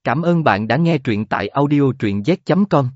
Cảm ơn bạn đã nghe truyện tại audio truyện z.com.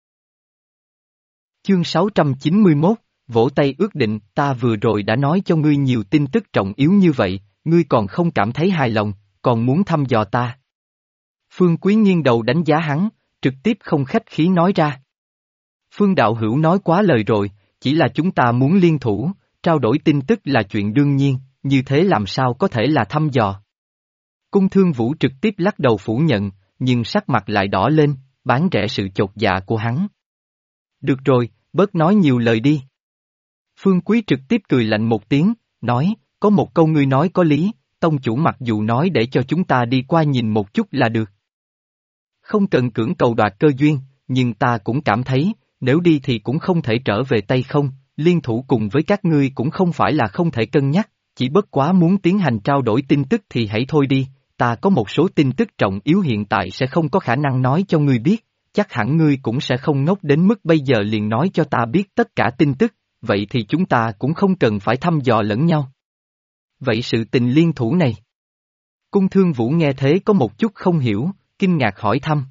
Chương 691, vỗ tay ước định. Ta vừa rồi đã nói cho ngươi nhiều tin tức trọng yếu như vậy, ngươi còn không cảm thấy hài lòng, còn muốn thăm dò ta. Phương Quý nghiêng đầu đánh giá hắn, trực tiếp không khách khí nói ra. Phương đạo hữu nói quá lời rồi, chỉ là chúng ta muốn liên thủ, trao đổi tin tức là chuyện đương nhiên, như thế làm sao có thể là thăm dò. Cung Thương Vũ trực tiếp lắc đầu phủ nhận, nhưng sắc mặt lại đỏ lên, bán rẻ sự chột dạ của hắn. Được rồi, bớt nói nhiều lời đi. Phương Quý trực tiếp cười lạnh một tiếng, nói, có một câu ngươi nói có lý, tông chủ mặc dù nói để cho chúng ta đi qua nhìn một chút là được. Không cần cưỡng cầu đoạt cơ duyên, nhưng ta cũng cảm thấy, nếu đi thì cũng không thể trở về tay không, liên thủ cùng với các ngươi cũng không phải là không thể cân nhắc, chỉ bất quá muốn tiến hành trao đổi tin tức thì hãy thôi đi, ta có một số tin tức trọng yếu hiện tại sẽ không có khả năng nói cho ngươi biết, chắc hẳn ngươi cũng sẽ không ngốc đến mức bây giờ liền nói cho ta biết tất cả tin tức, vậy thì chúng ta cũng không cần phải thăm dò lẫn nhau. Vậy sự tình liên thủ này? Cung Thương Vũ nghe thế có một chút không hiểu, kinh ngạc hỏi thăm.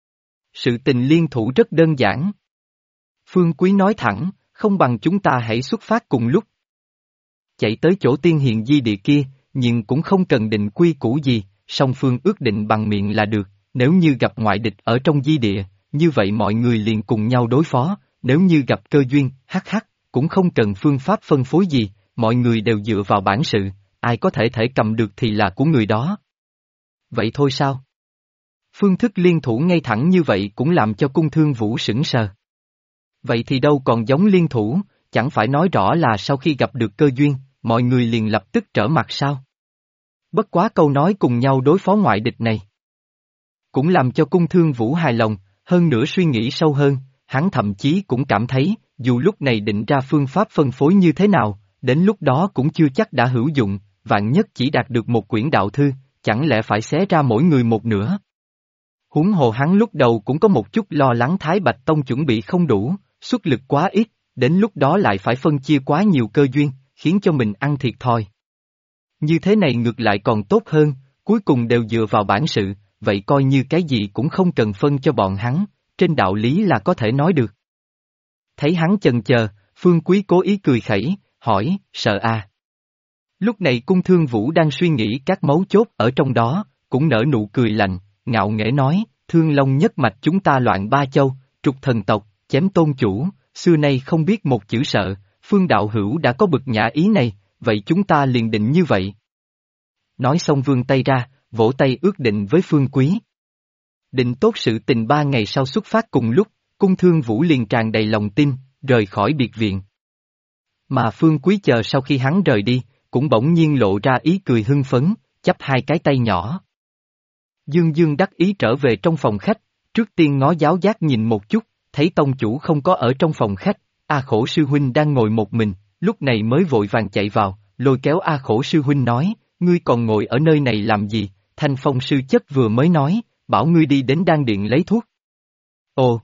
Sự tình liên thủ rất đơn giản. Phương Quý nói thẳng, không bằng chúng ta hãy xuất phát cùng lúc. Chạy tới chỗ tiên hiện di địa kia, nhưng cũng không cần định quy củ gì, song phương ước định bằng miệng là được, nếu như gặp ngoại địch ở trong di địa, như vậy mọi người liền cùng nhau đối phó, nếu như gặp cơ duyên, cũng không cần phương pháp phân phối gì, mọi người đều dựa vào bản sự, ai có thể cầm được thì là của người đó. Vậy thôi sao? Phương thức liên thủ ngay thẳng như vậy cũng làm cho Cung Thương Vũ sững sờ. Vậy thì đâu còn giống liên thủ, chẳng phải nói rõ là sau khi gặp được cơ duyên, mọi người liền lập tức trở mặt sao? Bất quá câu nói cùng nhau đối phó ngoại địch này cũng làm cho Cung Thương Vũ hài lòng, hơn nữa suy nghĩ sâu hơn, hắn thậm chí cũng cảm thấy, dù lúc này định ra phương pháp phân phối như thế nào, đến lúc đó cũng chưa chắc đã hữu dụng, vạn nhất chỉ đạt được một quyển đạo thư, chẳng lẽ phải xé ra mỗi người một nửa. Huống hồ hắn lúc đầu cũng có một chút lo lắng Thái Bạch Tông chuẩn bị không đủ, xuất lực quá ít, đến lúc đó lại phải phân chia quá nhiều cơ duyên, khiến cho mình ăn thiệt thòi. Như thế này ngược lại còn tốt hơn, cuối cùng đều dựa vào bản sự, vậy coi như cái gì cũng không cần phân cho bọn hắn, trên đạo lý là có thể nói được. Thấy hắn chần chờ, Phương Quý cố ý cười khẩy, hỏi, sợ à? Lúc này Cung Thương Vũ đang suy nghĩ các mấu chốt ở trong đó, cũng nở nụ cười lạnh, ngạo nghễ nói, Thương Long nhất mạch chúng ta loạn ba châu, trục thần tộc, chém tôn chủ, xưa nay không biết một chữ sợ, Phương đạo hữu đã có bực nhã ý này, vậy chúng ta liền định như vậy. Nói xong vươn tay ra, vỗ tay ước định với Phương Quý. Định tốt sự tình 3 ngày sau xuất phát cùng lúc, Cung Thương Vũ liền tràn đầy lòng tin, rời khỏi biệt viện. Mà Phương Quý chờ sau khi hắn rời đi, cũng bỗng nhiên lộ ra ý cười hưng phấn, chắp hai cái tay nhỏ. Dương Dương đắc ý trở về trong phòng khách, trước tiên ngó giáo giác nhìn một chút, thấy tông chủ không có ở trong phòng khách, A Khổ sư huynh đang ngồi một mình, lúc này mới vội vàng chạy vào, lôi kéo A Khổ sư huynh nói, ngươi còn ngồi ở nơi này làm gì, Thanh Phong sư chất vừa mới nói, bảo ngươi đi đến đan điện lấy thuốc. Ồ!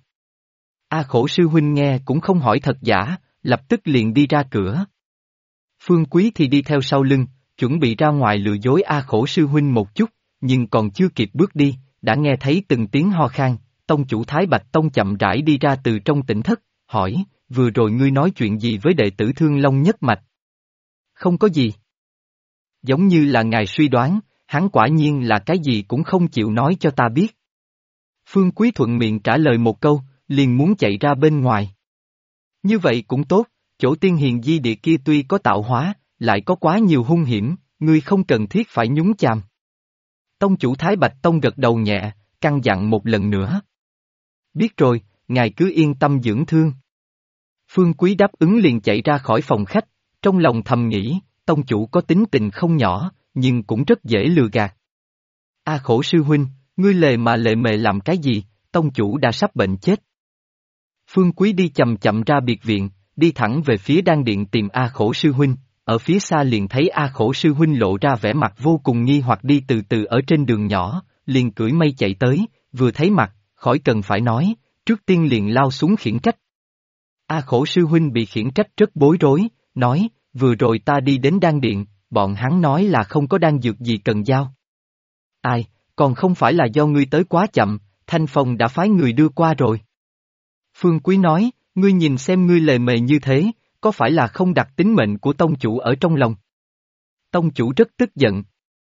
A Khổ sư huynh nghe cũng không hỏi thật giả, lập tức liền đi ra cửa. Phương Quý thì đi theo sau lưng, chuẩn bị ra ngoài lừa dối A Khổ sư huynh một chút, nhưng còn chưa kịp bước đi, đã nghe thấy từng tiếng ho khan, tông chủ Thái Bạch Tông chậm rãi đi ra từ trong tỉnh thất, hỏi, vừa rồi ngươi nói chuyện gì với đệ tử Thương Long nhất mạch? Không có gì. Giống như là ngài suy đoán, hắn quả nhiên là cái gì cũng không chịu nói cho ta biết. Phương Quý thuận miệng trả lời một câu, liền muốn chạy ra bên ngoài. Như vậy cũng tốt, chỗ tiên hiền di địa kia tuy có tạo hóa, lại có quá nhiều hung hiểm, ngươi không cần thiết phải nhúng chàm. Tông chủ Thái Bạch Tông gật đầu nhẹ, căn dặn một lần nữa. Biết rồi, ngài cứ yên tâm dưỡng thương. Phương Quý đáp ứng liền chạy ra khỏi phòng khách, trong lòng thầm nghĩ, tông chủ có tính tình không nhỏ, nhưng cũng rất dễ lừa gạt. A Khổ sư huynh, ngươi lề mà lề mề làm cái gì, tông chủ đã sắp bệnh chết. Phương Quý đi chậm chậm ra biệt viện, đi thẳng về phía đan điện tìm A Khổ sư huynh, ở phía xa liền thấy A Khổ sư huynh lộ ra vẻ mặt vô cùng nghi hoặc đi từ từ ở trên đường nhỏ, liền cưỡi mây chạy tới, vừa thấy mặt, khỏi cần phải nói, trước tiên liền lao xuống khiển trách. A Khổ sư huynh bị khiển trách rất bối rối, nói, vừa rồi ta đi đến đan điện, bọn hắn nói là không có đan dược gì cần giao. Ai, còn không phải là do ngươi tới quá chậm, Thanh Phong đã phái người đưa qua rồi. Phương Quý nói, ngươi nhìn xem ngươi lề mề như thế, có phải là không đặt tính mệnh của tông chủ ở trong lòng? Tông chủ rất tức giận.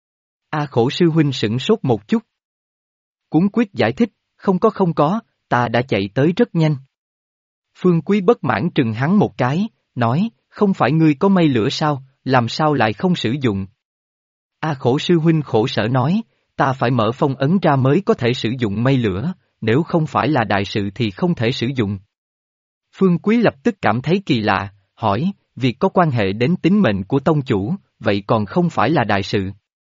A Khổ sư huynh sửng sốt một chút. Cuốn quyết giải thích, không có, ta đã chạy tới rất nhanh. Phương Quý bất mãn trừng hắn một cái, nói, không phải ngươi có mây lửa sao, làm sao lại không sử dụng? A Khổ sư huynh khổ sở nói, ta phải mở phong ấn ra mới có thể sử dụng mây lửa, nếu không phải là đại sự thì không thể sử dụng. Phương Quý lập tức cảm thấy kỳ lạ, hỏi, việc có quan hệ đến tính mệnh của tông chủ, vậy còn không phải là đại sự.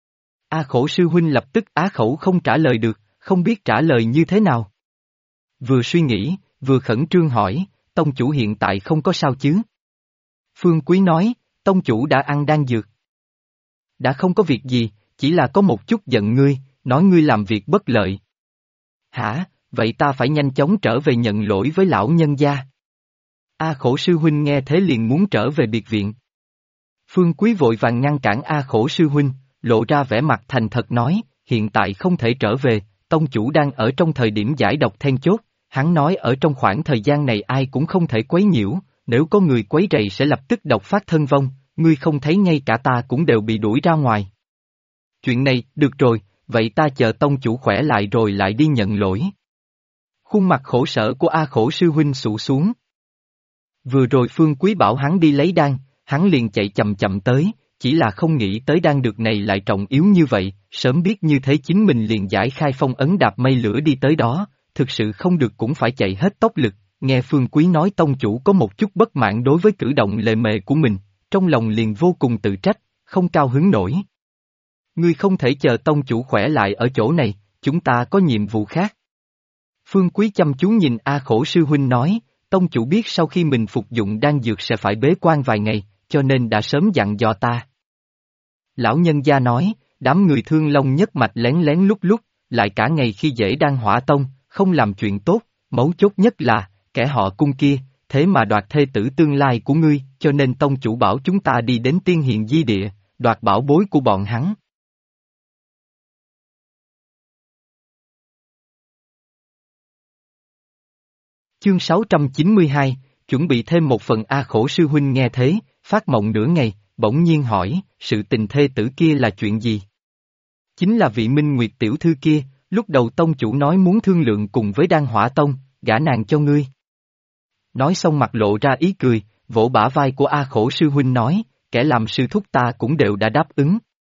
A Khổ sư huynh lập tức á khẩu không trả lời được, không biết trả lời như thế nào. Vừa suy nghĩ, vừa khẩn trương hỏi, tông chủ hiện tại không có sao chứ? Phương Quý nói, tông chủ đã ăn đan dược. Đã không có việc gì, chỉ là có một chút giận ngươi, nói ngươi làm việc bất lợi. Hả, vậy ta phải nhanh chóng trở về nhận lỗi với lão nhân gia. A Khổ sư huynh nghe thế liền muốn trở về biệt viện. Phương Quý vội vàng ngăn cản A Khổ sư huynh, lộ ra vẻ mặt thành thật nói, hiện tại không thể trở về, tông chủ đang ở trong thời điểm giải độc then chốt, hắn nói ở trong khoảng thời gian này ai cũng không thể quấy nhiễu, nếu có người quấy rầy sẽ lập tức độc phát thân vong, ngươi không thấy ngay cả ta cũng đều bị đuổi ra ngoài. Chuyện này, được rồi, vậy ta chờ tông chủ khỏe lại rồi lại đi nhận lỗi. Khuôn mặt khổ sở của A Khổ sư huynh sụ xuống. Vừa rồi Phương Quý bảo hắn đi lấy đan, hắn liền chạy chậm chậm tới, chỉ là không nghĩ tới đan dược này lại trọng yếu như vậy, sớm biết như thế chính mình liền giải khai phong ấn đạp mây lửa đi tới đó, thực sự không được cũng phải chạy hết tốc lực, nghe Phương Quý nói tông chủ có một chút bất mãn đối với cử động lề mề của mình, trong lòng liền vô cùng tự trách, không cao hứng nổi. Ngươi không thể chờ tông chủ khỏe lại ở chỗ này, chúng ta có nhiệm vụ khác. Phương Quý chăm chú nhìn A Khổ sư huynh nói, tông chủ biết sau khi mình phục dụng đan dược sẽ phải bế quan vài ngày, cho nên đã sớm dặn dò ta. Lão nhân gia nói, đám người Thương Long nhất mạch lén lén lúc lúc, lại cả ngày khi dễ đan hỏa tông, không làm chuyện tốt, mấu chốt nhất là, kẻ họ Cung kia, thế mà đoạt thê tử tương lai của ngươi, cho nên tông chủ bảo chúng ta đi đến tiên hiện di địa, đoạt bảo bối của bọn hắn. Chương 692, chuẩn bị thêm một phần A Khổ sư huynh nghe thế, phát mộng nửa ngày, bỗng nhiên hỏi, sự tình thê tử kia là chuyện gì? Chính là vị Minh Nguyệt tiểu thư kia, lúc đầu tông chủ nói muốn thương lượng cùng với Đan Hỏa Tông, gả nàng cho ngươi. Nói xong mặt lộ ra ý cười, vỗ bả vai của A Khổ sư huynh nói, kẻ làm sư thúc ta cũng đều đã đáp ứng.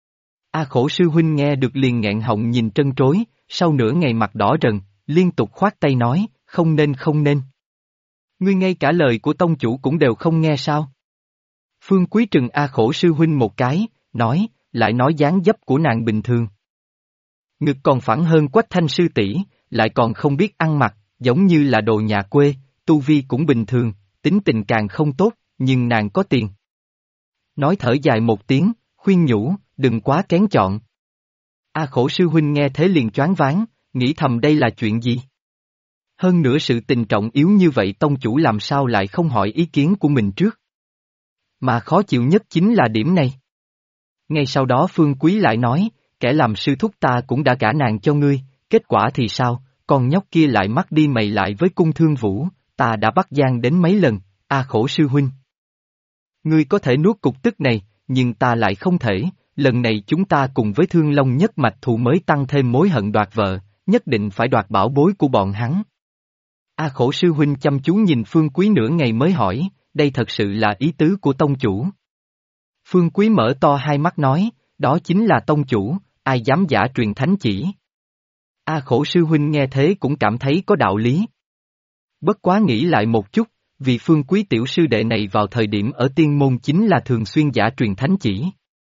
A Khổ sư huynh nghe được liền nghẹn họng nhìn trân trối, sau nửa ngày mặt đỏ rần, liên tục khoát tay nói, không nên. Ngươi ngay cả lời của tông chủ cũng đều không nghe sao? Phương Quý trừng A Khổ sư huynh một cái, nói, lại nói dáng dấp của nàng bình thường. Ngực còn phẳng hơn Quách Thanh sư tỷ, lại còn không biết ăn mặc, giống như là đồ nhà quê, tu vi cũng bình thường, tính tình càng không tốt, nhưng nàng có tiền. Nói thở dài một tiếng, khuyên nhủ, đừng quá kén chọn. A Khổ sư huynh nghe thế liền choáng váng, nghĩ thầm đây là chuyện gì? Hơn nữa sự tình trọng yếu như vậy tông chủ làm sao lại không hỏi ý kiến của mình trước? Mà khó chịu nhất chính là điểm này. Ngay sau đó Phương Quý lại nói, kẻ làm sư thúc ta cũng đã gả nàng cho ngươi, kết quả thì sao, con nhóc kia lại mắc đi mày lại với Cung Thương Vũ, ta đã bắt gian đến mấy lần, A Khổ sư huynh. Ngươi có thể nuốt cục tức này, nhưng ta lại không thể, lần này chúng ta cùng với Thương Long nhất mạch thù mới tăng thêm mối hận đoạt vợ, nhất định phải đoạt bảo bối của bọn hắn. A Khổ sư huynh chăm chú nhìn Phương Quý nửa ngày mới hỏi, đây thật sự là ý tứ của tông chủ. Phương Quý mở to hai mắt nói, đó chính là tông chủ, ai dám giả truyền thánh chỉ. A Khổ sư huynh nghe thế cũng cảm thấy có đạo lý. Bất quá nghĩ lại một chút, vì Phương Quý tiểu sư đệ này vào thời điểm ở tiên môn chính là thường xuyên giả truyền thánh chỉ.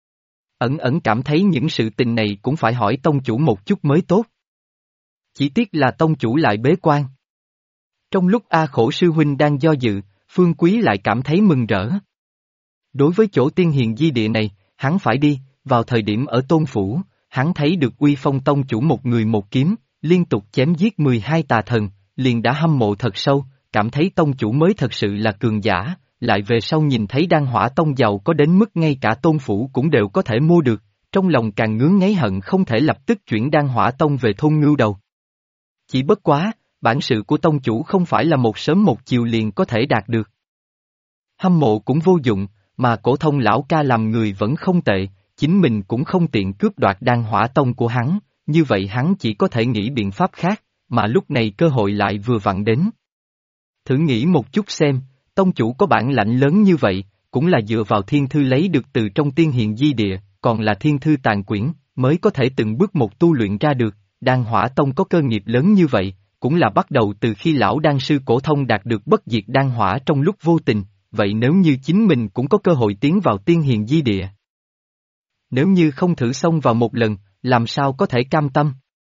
Ẩn ẩn cảm thấy những sự tình này cũng phải hỏi tông chủ một chút mới tốt. Chỉ tiếc là tông chủ lại bế quan. Trong lúc A Khổ sư huynh đang do dự, Phương Quý lại cảm thấy mừng rỡ. Đối với chỗ tiên hiền di địa này, hắn phải đi, vào thời điểm ở Tôn Phủ, hắn thấy được Uy Phong tông chủ một người một kiếm, liên tục chém giết 12 tà thần, liền đã hâm mộ thật sâu, cảm thấy tông chủ mới thật sự là cường giả, lại về sau nhìn thấy Đan Hỏa Tông giàu có đến mức ngay cả Tôn Phủ cũng đều có thể mua được, trong lòng càng ngứa ngáy hận không thể lập tức chuyển Đan Hỏa Tông về thôn Ngưu Đầu. Chỉ bất quá, bản sự của tông chủ không phải là một sớm một chiều liền có thể đạt được. Hâm mộ cũng vô dụng, mà Cổ Thông lão ca làm người vẫn không tệ, chính mình cũng không tiện cướp đoạt Đan Hỏa Tông của hắn, như vậy hắn chỉ có thể nghĩ biện pháp khác, mà lúc này cơ hội lại vừa vặn đến. Thử nghĩ một chút xem, tông chủ có bản lãnh lớn như vậy, cũng là dựa vào thiên thư lấy được từ trong tiên hiện di địa, còn là thiên thư tàn quyển, mới có thể từng bước một tu luyện ra được, Đan Hỏa Tông có cơ nghiệp lớn như vậy, cũng là bắt đầu từ khi lão đan sư Cổ Thông đạt được bất diệt đan hỏa trong lúc vô tình, vậy nếu như chính mình cũng có cơ hội tiến vào tiên hiền di địa. Nếu như không thử xông vào một lần, làm sao có thể cam tâm?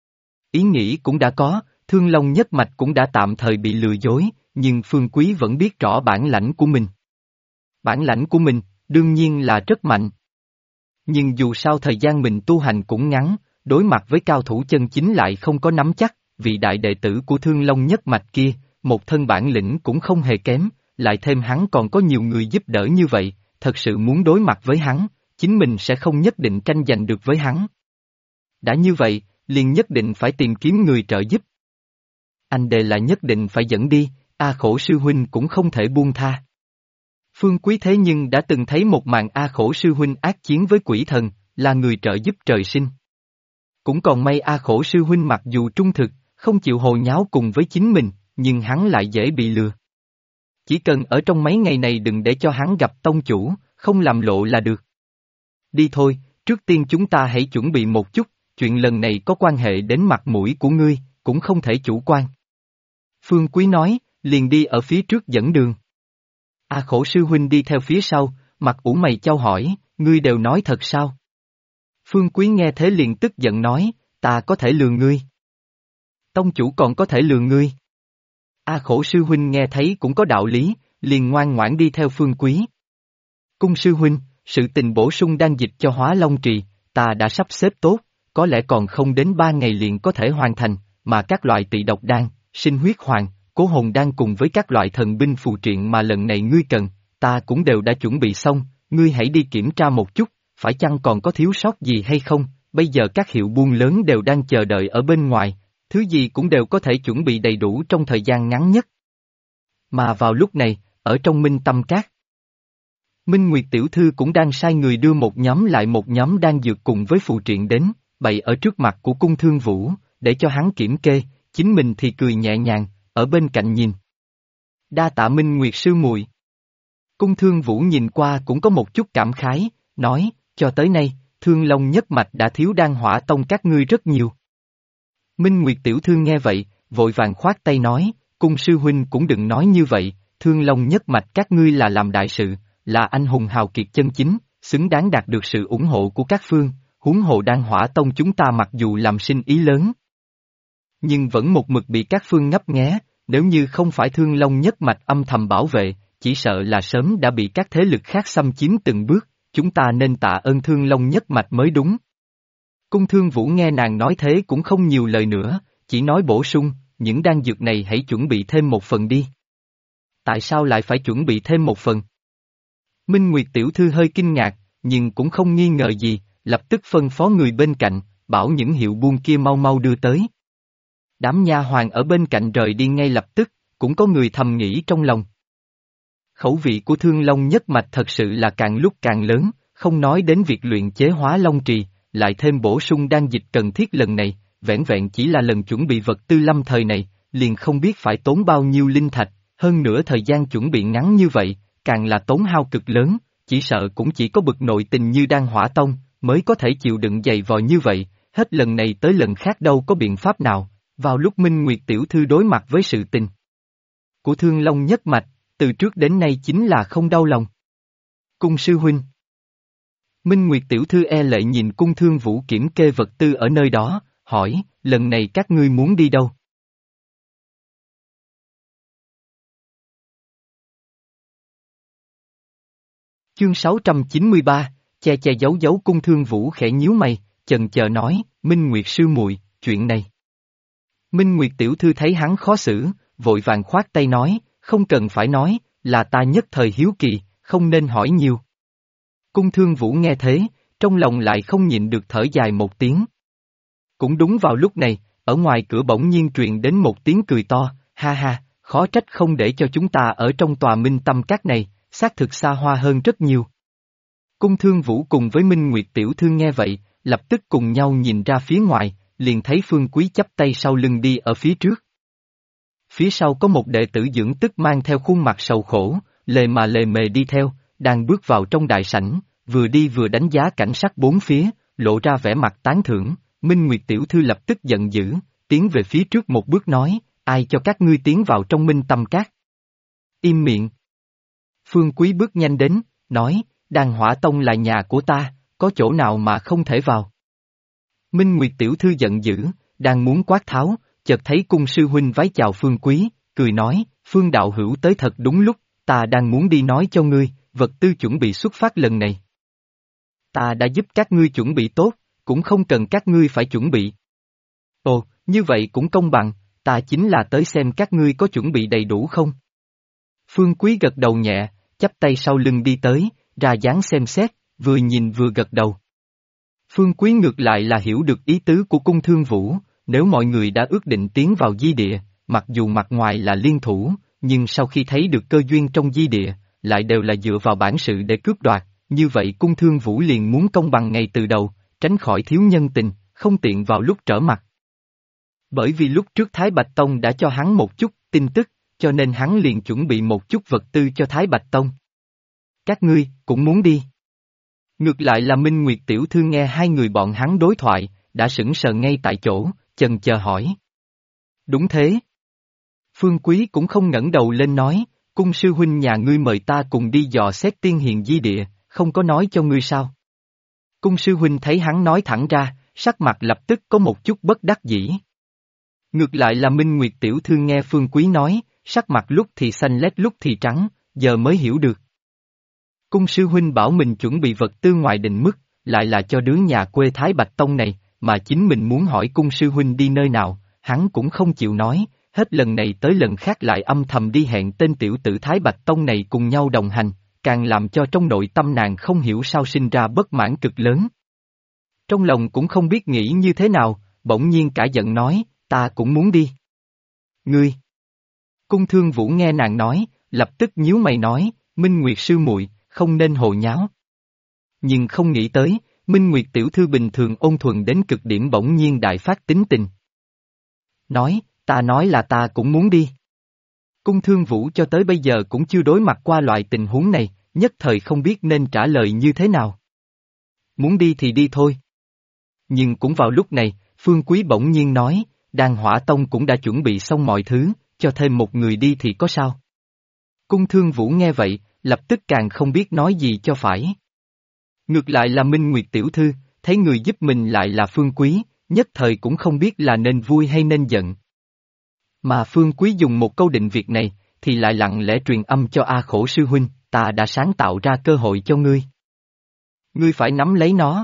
Ý nghĩ cũng đã có, Thương Long nhất mạch cũng đã tạm thời bị lừa dối, nhưng Phương Quý vẫn biết rõ bản lãnh của mình. Bản lãnh của mình, đương nhiên là rất mạnh. Nhưng dù sao thời gian mình tu hành cũng ngắn, đối mặt với cao thủ chân chính lại không có nắm chắc, vị đại đệ tử của Thương Long nhất mạch kia, một thân bản lĩnh cũng không hề kém, lại thêm hắn còn có nhiều người giúp đỡ như vậy, thật sự muốn đối mặt với hắn, chính mình sẽ không nhất định tranh giành được với hắn. Đã như vậy, liền nhất định phải tìm kiếm người trợ giúp. Anh đề là nhất định phải dẫn đi, A Khổ sư huynh cũng không thể buông tha. Phương Quý thế nhưng đã từng thấy một màn A Khổ sư huynh ác chiến với quỷ thần, là người trợ giúp trời sinh. Cũng còn may A Khổ sư huynh mặc dù trung thực, không chịu hồ nháo cùng với chính mình, nhưng hắn lại dễ bị lừa. Chỉ cần ở trong mấy ngày này đừng để cho hắn gặp tông chủ, không làm lộ là được. Đi thôi, trước tiên chúng ta hãy chuẩn bị một chút, chuyện lần này có quan hệ đến mặt mũi của ngươi, cũng không thể chủ quan. Phương Quý nói, liền đi ở phía trước dẫn đường. A Khổ sư huynh đi theo phía sau, mặt ủ mày chau hỏi, ngươi đều nói thật sao? Phương Quý nghe thế liền tức giận nói, ta có thể lừa ngươi. Tông chủ còn có thể lừa ngươi. A Khổ sư huynh nghe thấy cũng có đạo lý, liền ngoan ngoãn đi theo Phương Quý. Cung sư huynh, sự tình bổ sung đan dịch cho Hóa Long Trì, ta đã sắp xếp tốt, có lẽ còn không đến 3 ngày liền có thể hoàn thành, mà các loại tị độc đan, sinh huyết hoàng, cố hồn đan cùng với các loại thần binh phù triện mà lần này ngươi cần, ta cũng đều đã chuẩn bị xong, ngươi hãy đi kiểm tra một chút, phải chăng còn có thiếu sót gì hay không, bây giờ các hiệu buôn lớn đều đang chờ đợi ở bên ngoài, thứ gì cũng đều có thể chuẩn bị đầy đủ trong thời gian ngắn nhất. Mà vào lúc này, ở trong Minh Tâm Các, Minh Nguyệt tiểu thư cũng đang sai người đưa một nhóm lại một nhóm đan dược cùng với phù triện đến, bày ở trước mặt của Cung Thương Vũ, để cho hắn kiểm kê, chính mình thì cười nhẹ nhàng, ở bên cạnh nhìn. Đa tạ Minh Nguyệt sư muội. Cung Thương Vũ nhìn qua cũng có một chút cảm khái, nói, cho tới nay, Thương Long nhất mạch đã thiếu Đan Hỏa Tông các ngươi rất nhiều. Minh Nguyệt tiểu thư nghe vậy, vội vàng khoát tay nói, Cung sư huynh cũng đừng nói như vậy, Thương Long nhất mạch các ngươi là làm đại sự, là anh hùng hào kiệt chân chính, xứng đáng đạt được sự ủng hộ của các phương, huống hồ Đan Hỏa Tông chúng ta mặc dù làm sinh ý lớn, nhưng vẫn một mực bị các phương ngấp nghé, nếu như không phải Thương Long nhất mạch âm thầm bảo vệ, chỉ sợ là sớm đã bị các thế lực khác xâm chiếm từng bước, chúng ta nên tạ ơn Thương Long nhất mạch mới đúng. Cung Thương Vũ nghe nàng nói thế cũng không nhiều lời nữa, chỉ nói bổ sung, những đan dược này hãy chuẩn bị thêm một phần đi. Tại sao lại phải chuẩn bị thêm một phần? Minh Nguyệt tiểu thư hơi kinh ngạc, nhưng cũng không nghi ngờ gì, lập tức phân phó người bên cạnh, bảo những hiệu buôn kia mau mau đưa tới. Đám nha hoàn ở bên cạnh rời đi ngay lập tức, cũng có người thầm nghĩ trong lòng. Khẩu vị của Thương Long nhất mạch thật sự là càng lúc càng lớn, không nói đến việc luyện chế Hóa Long Trì, lại thêm bổ sung đan dịch cần thiết lần này, vẻn vẹn chỉ là lần chuẩn bị vật tư lâm thời này, liền không biết phải tốn bao nhiêu linh thạch, hơn nữa thời gian chuẩn bị ngắn như vậy, càng là tốn hao cực lớn, chỉ sợ cũng chỉ có bực nội tình như Đan Hỏa Tông, mới có thể chịu đựng dày vò như vậy, hết lần này tới lần khác đâu có biện pháp nào, vào lúc Minh Nguyệt tiểu thư đối mặt với sự tình của Thương Long nhất mạch, từ trước đến nay chính là không đau lòng. Cung sư huynh. Minh Nguyệt tiểu thư e lệ nhìn Cung Thương Vũ kiểm kê vật tư ở nơi đó, hỏi, lần này các ngươi muốn đi đâu? Chương 693, che che giấu giấu. Cung Thương Vũ khẽ nhíu mày, chần chờ nói, Minh Nguyệt sư muội, chuyện này. Minh Nguyệt tiểu thư thấy hắn khó xử, vội vàng khoát tay nói, không cần phải nói, là ta nhất thời hiếu kỳ, không nên hỏi nhiều. Cung Thương Vũ nghe thế, Trong lòng lại không nhịn được thở dài một tiếng. Cũng đúng vào lúc này, ở ngoài cửa bỗng nhiên truyền đến một tiếng cười to, ha ha, khó trách không để cho chúng ta ở trong tòa Minh Tâm Các này, xác thực xa hoa hơn rất nhiều. Cung Thương Vũ cùng với Minh Nguyệt tiểu thư nghe vậy, lập tức cùng nhau nhìn ra phía ngoài, liền thấy Phương Quý chắp tay sau lưng đi ở phía trước. Phía sau có một đệ tử dưỡng tức mang theo khuôn mặt sầu khổ, lề mà lề mề đi theo, đang bước vào trong đại sảnh, vừa đi vừa đánh giá cảnh sắc bốn phía, lộ ra vẻ mặt tán thưởng. Minh Nguyệt tiểu thư lập tức giận dữ, tiến về phía trước một bước nói, ai cho các ngươi tiến vào trong Minh Tâm Các? Im miệng. Phương Quý bước nhanh đến, nói, Đan Hỏa Tông là nhà của ta, có chỗ nào mà không thể vào? Minh Nguyệt tiểu thư giận dữ, đang muốn quát tháo, chợt thấy cung sư huynh vái chào Phương Quý, cười nói, Phương đạo hữu tới thật đúng lúc, ta đang muốn đi nói cho ngươi, vật tư chuẩn bị xuất phát lần này. Ta đã giúp các ngươi chuẩn bị tốt, cũng không cần các ngươi phải chuẩn bị. Ồ, như vậy cũng công bằng, ta chính là tới xem các ngươi có chuẩn bị đầy đủ không? Phương Quý gật đầu nhẹ, chắp tay sau lưng đi tới, ra dáng xem xét, vừa nhìn vừa gật đầu. Phương Quý ngược lại là hiểu được ý tứ của Cung Thương Vũ, nếu mọi người đã ước định tiến vào di địa, mặc dù mặt ngoài là liên thủ, nhưng sau khi thấy được cơ duyên trong di địa, lại đều là dựa vào bản sự để cướp đoạt, như vậy Cung Thương Vũ liền muốn công bằng ngay từ đầu, tránh khỏi thiếu nhân tình, không tiện vào lúc trở mặt. Bởi vì lúc trước Thái Bạch Tông đã cho hắn một chút tin tức, cho nên hắn liền chuẩn bị một chút vật tư cho Thái Bạch Tông. Các ngươi, cũng muốn đi. Ngược lại là Minh Nguyệt tiểu thư nghe hai người bọn hắn đối thoại, đã sững sờ ngay tại chỗ, chần chờ hỏi. Đúng thế. Phương Quý cũng không ngẩng đầu lên nói, cung sư huynh nhà ngươi mời ta cùng đi dò xét tiên hiền di địa, không có nói cho ngươi sao? Cung sư huynh thấy hắn nói thẳng ra, sắc mặt lập tức có một chút bất đắc dĩ. Ngược lại là Minh Nguyệt tiểu thư nghe Phương Quý nói, sắc mặt lúc thì xanh lét lúc thì trắng, giờ mới hiểu được. Cung sư huynh bảo mình chuẩn bị vật tư ngoài định mức, lại là cho đứa nhà quê Thái Bạch Tông này, mà chính mình muốn hỏi cung sư huynh đi nơi nào, hắn cũng không chịu nói, hết lần này tới lần khác lại âm thầm đi hẹn tên tiểu tử Thái Bạch Tông này cùng nhau đồng hành, càng làm cho trong nội tâm nàng không hiểu sao sinh ra bất mãn cực lớn. Trong lòng cũng không biết nghĩ như thế nào, bỗng nhiên cả giận nói, ta cũng muốn đi. Ngươi! Cung Thương Vũ nghe nàng nói, lập tức nhíu mày nói, Minh Nguyệt sư muội, không nên hồ nháo. Nhưng không nghĩ tới, Minh Nguyệt tiểu thư bình thường ôn thuần đến cực điểm bỗng nhiên đại phát tính tình. Nói là ta cũng muốn đi. Cung Thương Vũ cho tới bây giờ cũng chưa đối mặt qua loại tình huống này, nhất thời không biết nên trả lời như thế nào. Muốn đi thì đi thôi. Nhưng cũng vào lúc này, Phương Quý bỗng nhiên nói, Đan Hỏa Tông cũng đã chuẩn bị xong mọi thứ, cho thêm một người đi thì có sao? Cung Thương Vũ nghe vậy, lập tức càng không biết nói gì cho phải. Ngược lại là Minh Nguyệt tiểu thư, thấy người giúp mình lại là Phương Quý, nhất thời cũng không biết là nên vui hay nên giận. Mà Phương Quý dùng một câu định việc này, thì lại lặng lẽ truyền âm cho A Khổ sư huynh, ta đã sáng tạo ra cơ hội cho ngươi. Ngươi phải nắm lấy nó.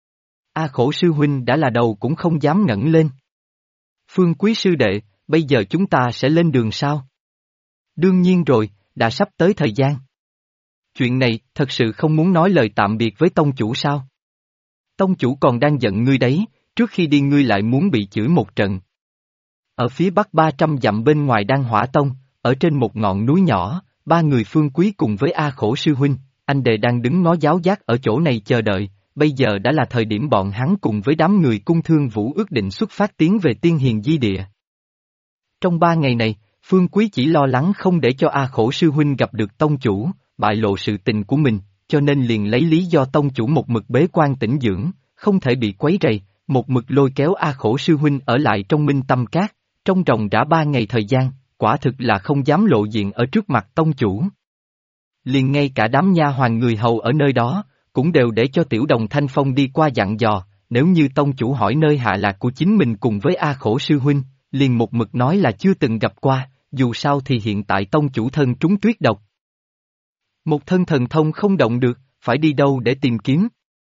A Khổ sư huynh đã là đầu cũng không dám ngẩng lên. Phương Quý sư đệ, bây giờ chúng ta sẽ lên đường sao? Đương nhiên rồi, đã sắp tới thời gian. Chuyện này, thật sự không muốn nói lời tạm biệt với tông chủ sao? Tông chủ còn đang giận ngươi đấy, trước khi đi ngươi lại muốn bị chửi một trận. Ở phía bắc 300 dặm bên ngoài Đan Hỏa Tông, ở trên một ngọn núi nhỏ, ba người Phương Quý cùng với A Khổ sư huynh, anh đệ đang đứng ngó giáo giác ở chỗ này chờ đợi, bây giờ đã là thời điểm bọn hắn cùng với đám người Cung Thương Vũ ước định xuất phát tiến về tiên hiền di địa. Trong 3 ngày này, Phương Quý chỉ lo lắng không để cho A Khổ sư huynh gặp được tông chủ, bại lộ sự tình của mình, cho nên liền lấy lý do tông chủ một mực bế quan tĩnh dưỡng, không thể bị quấy rầy, một mực lôi kéo A Khổ sư huynh ở lại trong Minh Tâm Các, trong ròng rã 3 ngày thời gian, quả thực là không dám lộ diện ở trước mặt tông chủ. Liền ngay cả đám nha hoàn người hầu ở nơi đó, cũng đều để cho Tiểu Đồng Thanh Phong đi qua dặn dò, nếu như tông chủ hỏi nơi hạ lạc của chính mình cùng với A Khổ sư huynh, liền một mực nói là chưa từng gặp qua, dù sao thì hiện tại tông chủ thân trúng tuyết độc. Một thân thần thông không động được, phải đi đâu để tìm kiếm.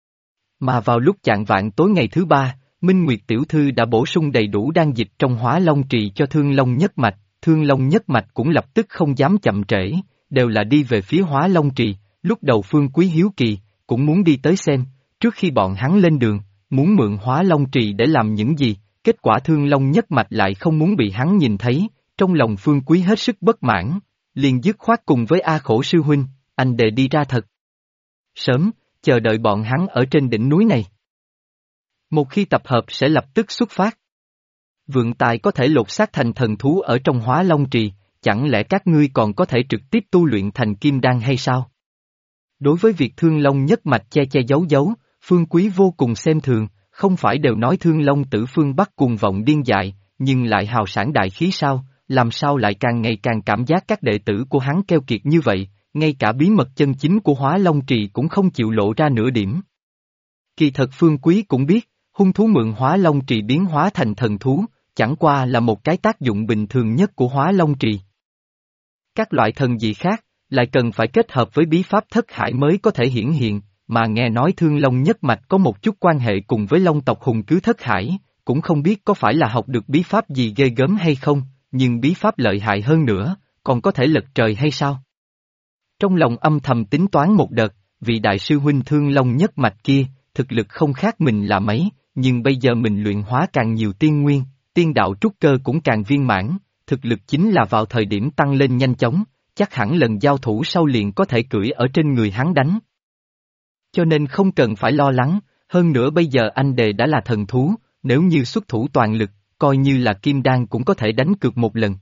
Mà vào lúc chạng vạng tối ngày thứ 3, Minh Nguyệt tiểu thư đã bổ sung đầy đủ đan dịch trong Hóa Long Trì cho Thương Long Nhất Mạch, Thương Long Nhất Mạch cũng lập tức không dám chậm trễ, đều là đi về phía Hóa Long Trì, lúc đầu Phương Quý hiếu kỳ, cũng muốn đi tới xem, Trước khi bọn hắn lên đường, muốn mượn Hóa Long Trì để làm những gì, kết quả Thương Long nhất mạch lại không muốn bị hắn nhìn thấy, trong lòng Phương Quý hết sức bất mãn, liền dứt khoát cùng với A Khổ sư huynh, anh đề đi ra thật sớm, chờ đợi bọn hắn ở trên đỉnh núi này. Một khi tập hợp sẽ lập tức xuất phát. Vượng tài có thể lột xác thành thần thú ở trong Hóa Long Trì, chẳng lẽ các ngươi còn có thể trực tiếp tu luyện thành kim đan hay sao? Đối với việc Thương Long nhất mạch che che giấu giấu, Phương Quý vô cùng xem thường, không phải đều nói Thương Long tử phương Bắc cuồng vọng điên dại, nhưng lại hào sảng đại khí sao, làm sao lại càng ngày càng cảm giác các đệ tử của hắn keo kiệt như vậy, ngay cả bí mật chân chính của Hóa Long Trì cũng không chịu lộ ra nửa điểm. Kỳ thật Phương Quý cũng biết, hung thú mượn Hóa Long Trì biến hóa thành thần thú, chẳng qua là một cái tác dụng bình thường nhất của Hóa Long Trì. Các loại thần dị khác, lại cần phải kết hợp với bí pháp thất hải mới có thể hiển hiện, mà nghe nói Thương Long nhất mạch có một chút quan hệ cùng với Long tộc hùng cứ thất hải, cũng không biết có phải là học được bí pháp gì ghê gớm hay không, nhưng bí pháp lợi hại hơn nữa, còn có thể lật trời hay sao? Trong lòng âm thầm tính toán một đợt, vị đại sư huynh Thương Long nhất mạch kia, thực lực không khác mình là mấy, nhưng bây giờ mình luyện hóa càng nhiều tiên nguyên, tiên đạo trúc cơ cũng càng viên mãn, thực lực chính là vào thời điểm tăng lên nhanh chóng, chắc hẳn lần giao thủ sau liền có thể cưỡi ở trên người hắn đánh. Cho nên không cần phải lo lắng, hơn nữa bây giờ anh đề đã là thần thú, nếu như xuất thủ toàn lực, coi như là kim đan cũng có thể đánh cược một lần.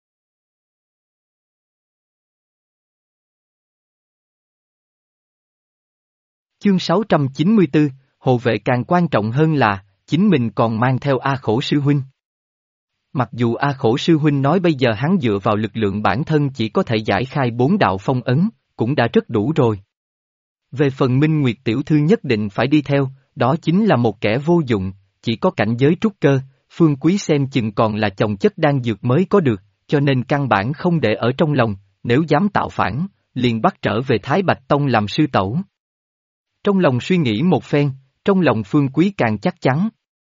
Chương 694, hộ vệ càng quan trọng hơn là, chính mình còn mang theo A Khổ sư huynh. Mặc dù A Khổ sư huynh nói bây giờ hắn dựa vào lực lượng bản thân chỉ có thể giải khai 4 đạo phong ấn, cũng đã rất đủ rồi. Về phần Minh Nguyệt tiểu thư nhất định phải đi theo, đó chính là một kẻ vô dụng, chỉ có cảnh giới trúc cơ, Phương Quý xem chừng còn là chồng chất đan dược mới có được, cho nên căn bản không để ở trong lòng, nếu dám tạo phản, liền bắt trở về Thái Bạch Tông làm sư tẩu. Trong lòng suy nghĩ một phen, trong lòng Phương Quý càng chắc chắn.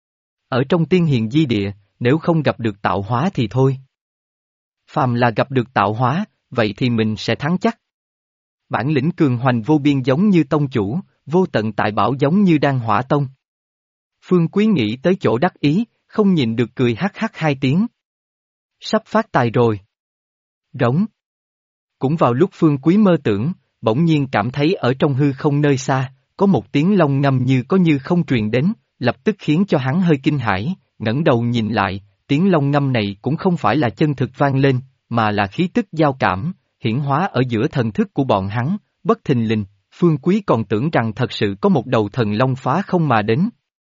Ở trong tiên hiền di địa, nếu không gặp được tạo hóa thì thôi. Phàm là gặp được tạo hóa, vậy thì mình sẽ thắng chắc. Bản lĩnh cường hoành vô biên giống như tông chủ, vô tận tại bảo giống như Đan Hỏa Tông. Phương Quý nghĩ tới chỗ đắc ý, không nhìn được cười hắc hắc hai tiếng. Sắp phát tài rồi. Rống. Cũng vào lúc Phương Quý mơ tưởng, bỗng nhiên cảm thấy ở trong hư không nơi xa, có một tiếng long ngâm như có như không truyền đến, lập tức khiến cho hắn hơi kinh hãi, ngẩng đầu nhìn lại, tiếng long ngâm này cũng không phải là chân thực vang lên, mà là khí tức giao cảm, hiển hóa ở giữa thần thức của bọn hắn, bất thình lình, Phương Quý còn tưởng rằng thật sự có một đầu thần long phá không mà đến.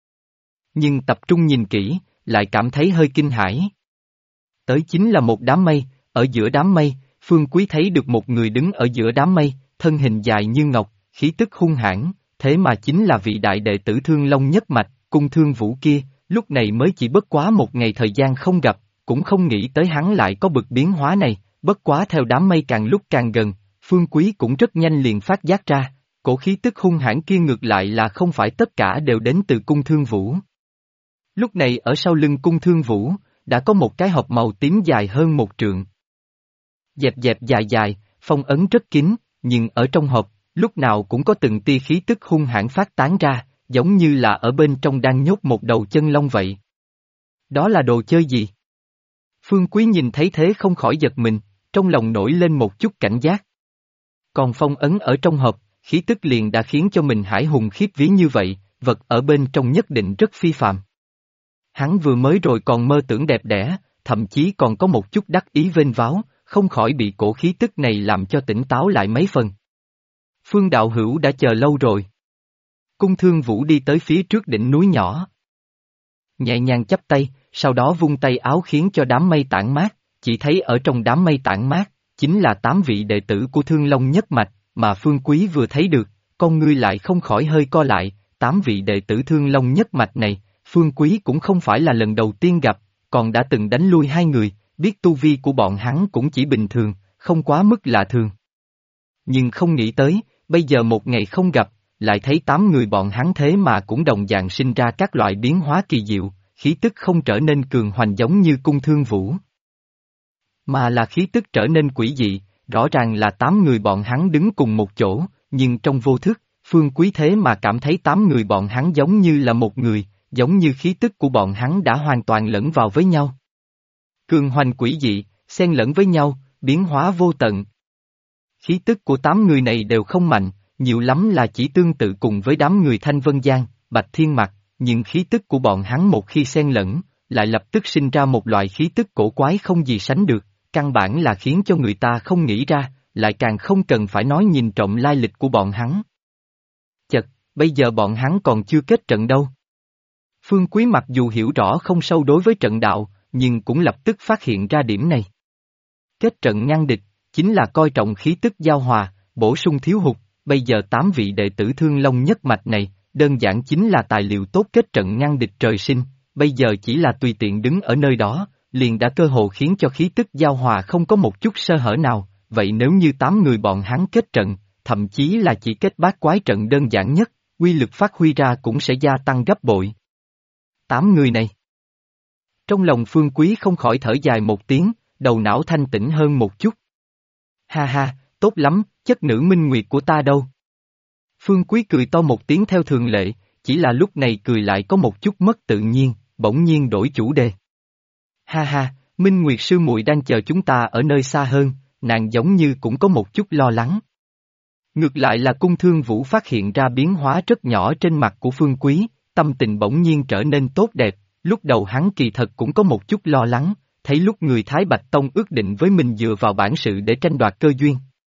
Nhưng tập trung nhìn kỹ, lại cảm thấy hơi kinh hãi. Tới chính là một đám mây, ở giữa đám mây, Phương Quý thấy được một người đứng ở giữa đám mây, thân hình dài như ngọc, khí tức hung hãn, thế mà chính là vị đại đệ tử Thương Long nhất mạch, Cung Thương Vũ kia, lúc này mới chỉ bất quá một ngày thời gian không gặp, cũng không nghĩ tới hắn lại có bực biến hóa này, bất quá theo đám mây càng lúc càng gần, Phương Quý cũng rất nhanh liền phát giác ra, cổ khí tức hung hãn kia ngược lại là không phải tất cả đều đến từ Cung Thương Vũ. Lúc này ở sau lưng Cung Thương Vũ, đã có một cái hộp màu tím dài hơn 1 trượng. Dẹp dẹp dài dài, phong ấn rất kín, nhưng ở trong hộp, lúc nào cũng có từng tia khí tức hung hãn phát tán ra, giống như là ở bên trong đang nhốt một đầu chân long vậy. Đó là đồ chơi gì? Phương Quý nhìn thấy thế không khỏi giật mình, trong lòng nổi lên một chút cảnh giác. Còn phong ấn ở trong hộp, khí tức liền đã khiến cho mình hải hùng khiếp vía như vậy, vật ở bên trong nhất định rất phi phàm. Hắn vừa mới rồi còn mơ tưởng đẹp đẽ, thậm chí còn có một chút đắc ý vênh váo, không khỏi bị cổ khí tức này làm cho tỉnh táo lại mấy phần. Phương đạo hữu đã chờ lâu rồi. Cung Thương Vũ đi tới phía trước đỉnh núi nhỏ. Nhẹ nhàng chắp tay, sau đó vung tay áo khiến cho đám mây tản mát, chỉ thấy ở trong đám mây tản mát, chính là 8 vị đệ tử của Thương Long nhất mạch, mà Phương Quý vừa thấy được, con ngươi lại không khỏi hơi co lại, 8 vị đệ tử Thương Long nhất mạch này, Phương Quý cũng không phải là lần đầu tiên gặp, còn đã từng đánh lui 2 người, biết tu vi của bọn hắn cũng chỉ bình thường, không quá mức lạ thường. Nhưng không nghĩ tới, bây giờ một ngày không gặp, lại thấy 8 người bọn hắn thế mà cũng đồng dạng sinh ra các loại biến hóa kỳ diệu, khí tức không trở nên cường hoành giống như Cung Thương Vũ. Mà là khí tức trở nên quỷ dị, rõ ràng là 8 người bọn hắn đứng cùng một chỗ, nhưng trong vô thức, Phương Quý thế mà cảm thấy 8 người bọn hắn giống như là một người, giống như khí tức của bọn hắn đã hoàn toàn lẫn vào với nhau. Cường hoành quỷ dị, xen lẫn với nhau, biến hóa vô tận. Khí tức của 8 người này đều không mạnh, nhiều lắm là chỉ tương tự cùng với đám người Thanh Vân Giang, Bạch Thiên Mặc, nhưng khí tức của bọn hắn một khi xen lẫn, lại lập tức sinh ra một loại khí tức cổ quái không gì sánh được, căn bản là khiến cho người ta không nghĩ ra, lại càng không cần phải nói nhìn trộm lai lịch của bọn hắn. Chật, bây giờ bọn hắn còn chưa kết trận đâu. Phương Quý mặc dù hiểu rõ không sâu đối với trận đạo, nhưng cũng lập tức phát hiện ra điểm này. Kết trận ngăn địch, chính là coi trọng khí tức giao hòa, bổ sung thiếu hụt, bây giờ 8 vị đệ tử Thương Long nhất mạch này, đơn giản chính là tài liệu tốt kết trận ngăn địch trời sinh, bây giờ chỉ là tùy tiện đứng ở nơi đó, liền đã cơ hồ khiến cho khí tức giao hòa không có một chút sơ hở nào, vậy nếu như 8 người bọn hắn kết trận, thậm chí là chỉ kết bát quái trận đơn giản nhất, uy lực phát huy ra cũng sẽ gia tăng gấp bội. 8 người này. Trong lòng Phương Quý không khỏi thở dài một tiếng, đầu não thanh tĩnh hơn một chút. Ha ha, tốt lắm, chất nữ minh nguyệt của ta đâu? Phương Quý cười to một tiếng theo thường lệ, chỉ là lúc này cười lại có một chút mất tự nhiên, bỗng nhiên đổi chủ đề. Ha ha, Minh Nguyệt sư muội đang chờ chúng ta ở nơi xa hơn, nàng giống như cũng có một chút lo lắng. Ngược lại là Cung Thương Vũ phát hiện ra biến hóa rất nhỏ trên mặt của Phương Quý, tâm tình bỗng nhiên trở nên tốt đẹp, lúc đầu hắn kỳ thật cũng có một chút lo lắng, thấy lúc người Thái Bạch Tông ước định với mình dựa vào bản sự để tranh đoạt cơ duyên.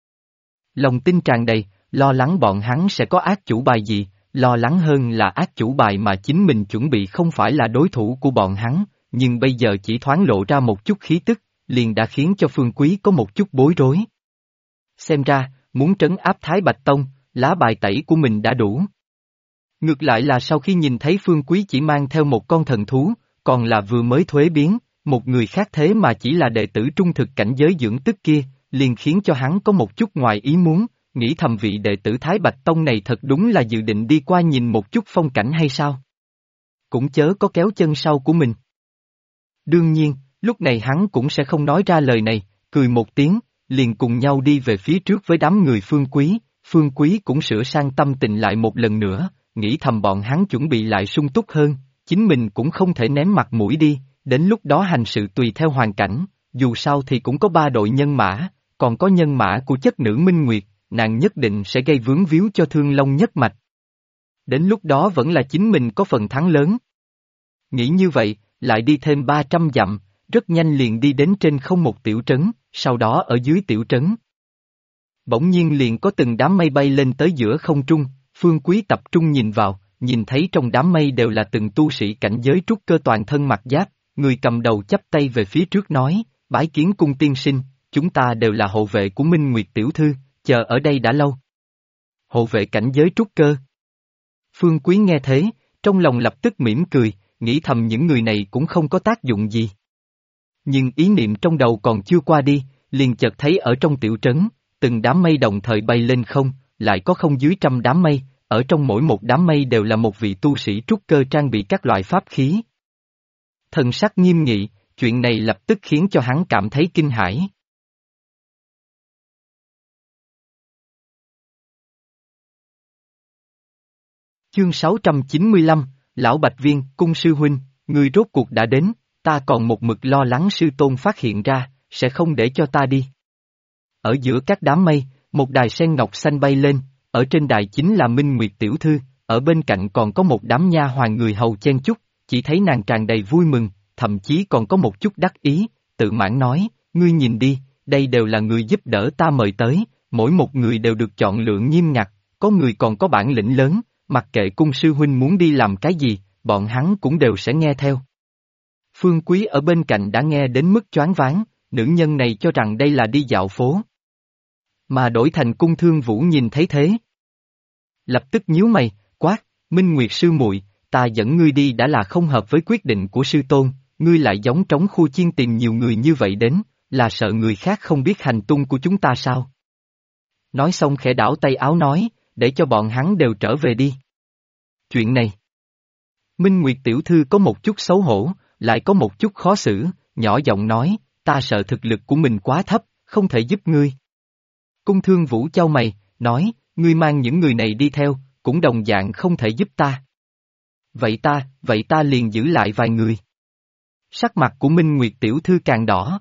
Lòng tin tràn đầy, lo lắng bọn hắn sẽ có ác chủ bài gì, lo lắng hơn là ác chủ bài mà chính mình chuẩn bị không phải là đối thủ của bọn hắn, nhưng bây giờ chỉ thoáng lộ ra một chút khí tức, liền đã khiến cho Phương Quý có một chút bối rối. Xem ra, muốn trấn áp Thái Bạch Tông, lá bài tẩy của mình đã đủ. Ngược lại là sau khi nhìn thấy Phương Quý chỉ mang theo một con thần thú, còn là vừa mới thuế biến, một người khác thế mà chỉ là đệ tử trung thực cảnh giới dưỡng tức kia, liền khiến cho hắn có một chút ngoài ý muốn, nghĩ thầm vị đệ tử Thái Bạch Tông này thật đúng là dự định đi qua nhìn một chút phong cảnh hay sao? Cũng chớ có kéo chân sau của mình. Đương nhiên, lúc này hắn cũng sẽ không nói ra lời này, cười một tiếng, liền cùng nhau đi về phía trước với đám người Phương Quý cũng sửa sang tâm tình lại một lần nữa, nghĩ thầm bọn hắn chuẩn bị lại sung túc hơn, chính mình cũng không thể ném mặt mũi đi, đến lúc đó hành sự tùy theo hoàn cảnh, dù sao thì cũng có 3 đội nhân mã, còn có nhân mã của chất nữ Minh Nguyệt, nàng nhất định sẽ gây vướng víu cho Thương Long nhất mạch. Đến lúc đó vẫn là chính mình có phần thắng lớn. Nghĩ như vậy, lại đi thêm 300 dặm, rất nhanh liền đi đến trên không một tiểu trấn, sau đó ở dưới tiểu trấn. Bỗng nhiên liền có từng đám mây bay lên tới giữa không trung, Phương Quý tập trung nhìn vào, nhìn thấy trong đám mây đều là từng tu sĩ cảnh giới trúc cơ toàn thân mặc giáp, người cầm đầu chắp tay về phía trước nói, bái kiến Cung tiên sinh, chúng ta đều là hộ vệ của Minh Nguyệt tiểu thư, chờ ở đây đã lâu. Hộ vệ cảnh giới trúc cơ. Phương Quý nghe thế, trong lòng lập tức mỉm cười, nghĩ thầm những người này cũng không có tác dụng gì. Nhưng ý niệm trong đầu còn chưa qua đi, liền chợt thấy ở trong tiểu trấn, từng đám mây đồng thời bay lên không, lại có không dưới 100 đám mây, ở trong mỗi một đám mây đều là một vị tu sĩ trúc cơ trang bị các loại pháp khí. Thần sắc nghiêm nghị, chuyện này lập tức khiến cho hắn cảm thấy kinh hãi. Chương 695, Lão Bạch Viên, Cung sư huynh, ngươi rốt cuộc đã đến, ta còn một mực lo lắng sư tôn phát hiện ra, sẽ không để cho ta đi. Ở giữa các đám mây, một đài sen ngọc xanh bay lên, ở trên đài chính là Minh Nguyệt tiểu thư, ở bên cạnh còn có một đám nha hoàn người hầu chen chúc, chỉ thấy nàng tràn đầy vui mừng, thậm chí còn có một chút đắc ý, tự mãn nói, ngươi nhìn đi, đây đều là người giúp đỡ ta mời tới, mỗi một người đều được chọn lựa nghiêm ngặt, có người còn có bản lĩnh lớn, mặc kệ cung sư huynh muốn đi làm cái gì, bọn hắn cũng đều sẽ nghe theo. Phương Quý ở bên cạnh đã nghe đến mức choáng váng, nữ nhân này cho rằng đây là đi dạo phố. Mà đổi thành Cung Thương Vũ nhìn thấy thế. Lập tức nhíu mày, quát, Minh Nguyệt sư muội, ta dẫn ngươi đi đã là không hợp với quyết định của sư tôn, ngươi lại giống trống khu chiên tìm nhiều người như vậy đến, là sợ người khác không biết hành tung của chúng ta sao? Nói xong khẽ đảo tay áo nói, để cho bọn hắn đều trở về đi. Chuyện này. Minh Nguyệt tiểu thư có một chút xấu hổ, lại có một chút khó xử, nhỏ giọng nói, ta sợ thực lực của mình quá thấp, không thể giúp ngươi. Cung Thương Vũ chau mày, nói, ngươi mang những người này đi theo, cũng đồng dạng không thể giúp ta. Vậy ta liền giữ lại vài người. Sắc mặt của Minh Nguyệt tiểu thư càng đỏ.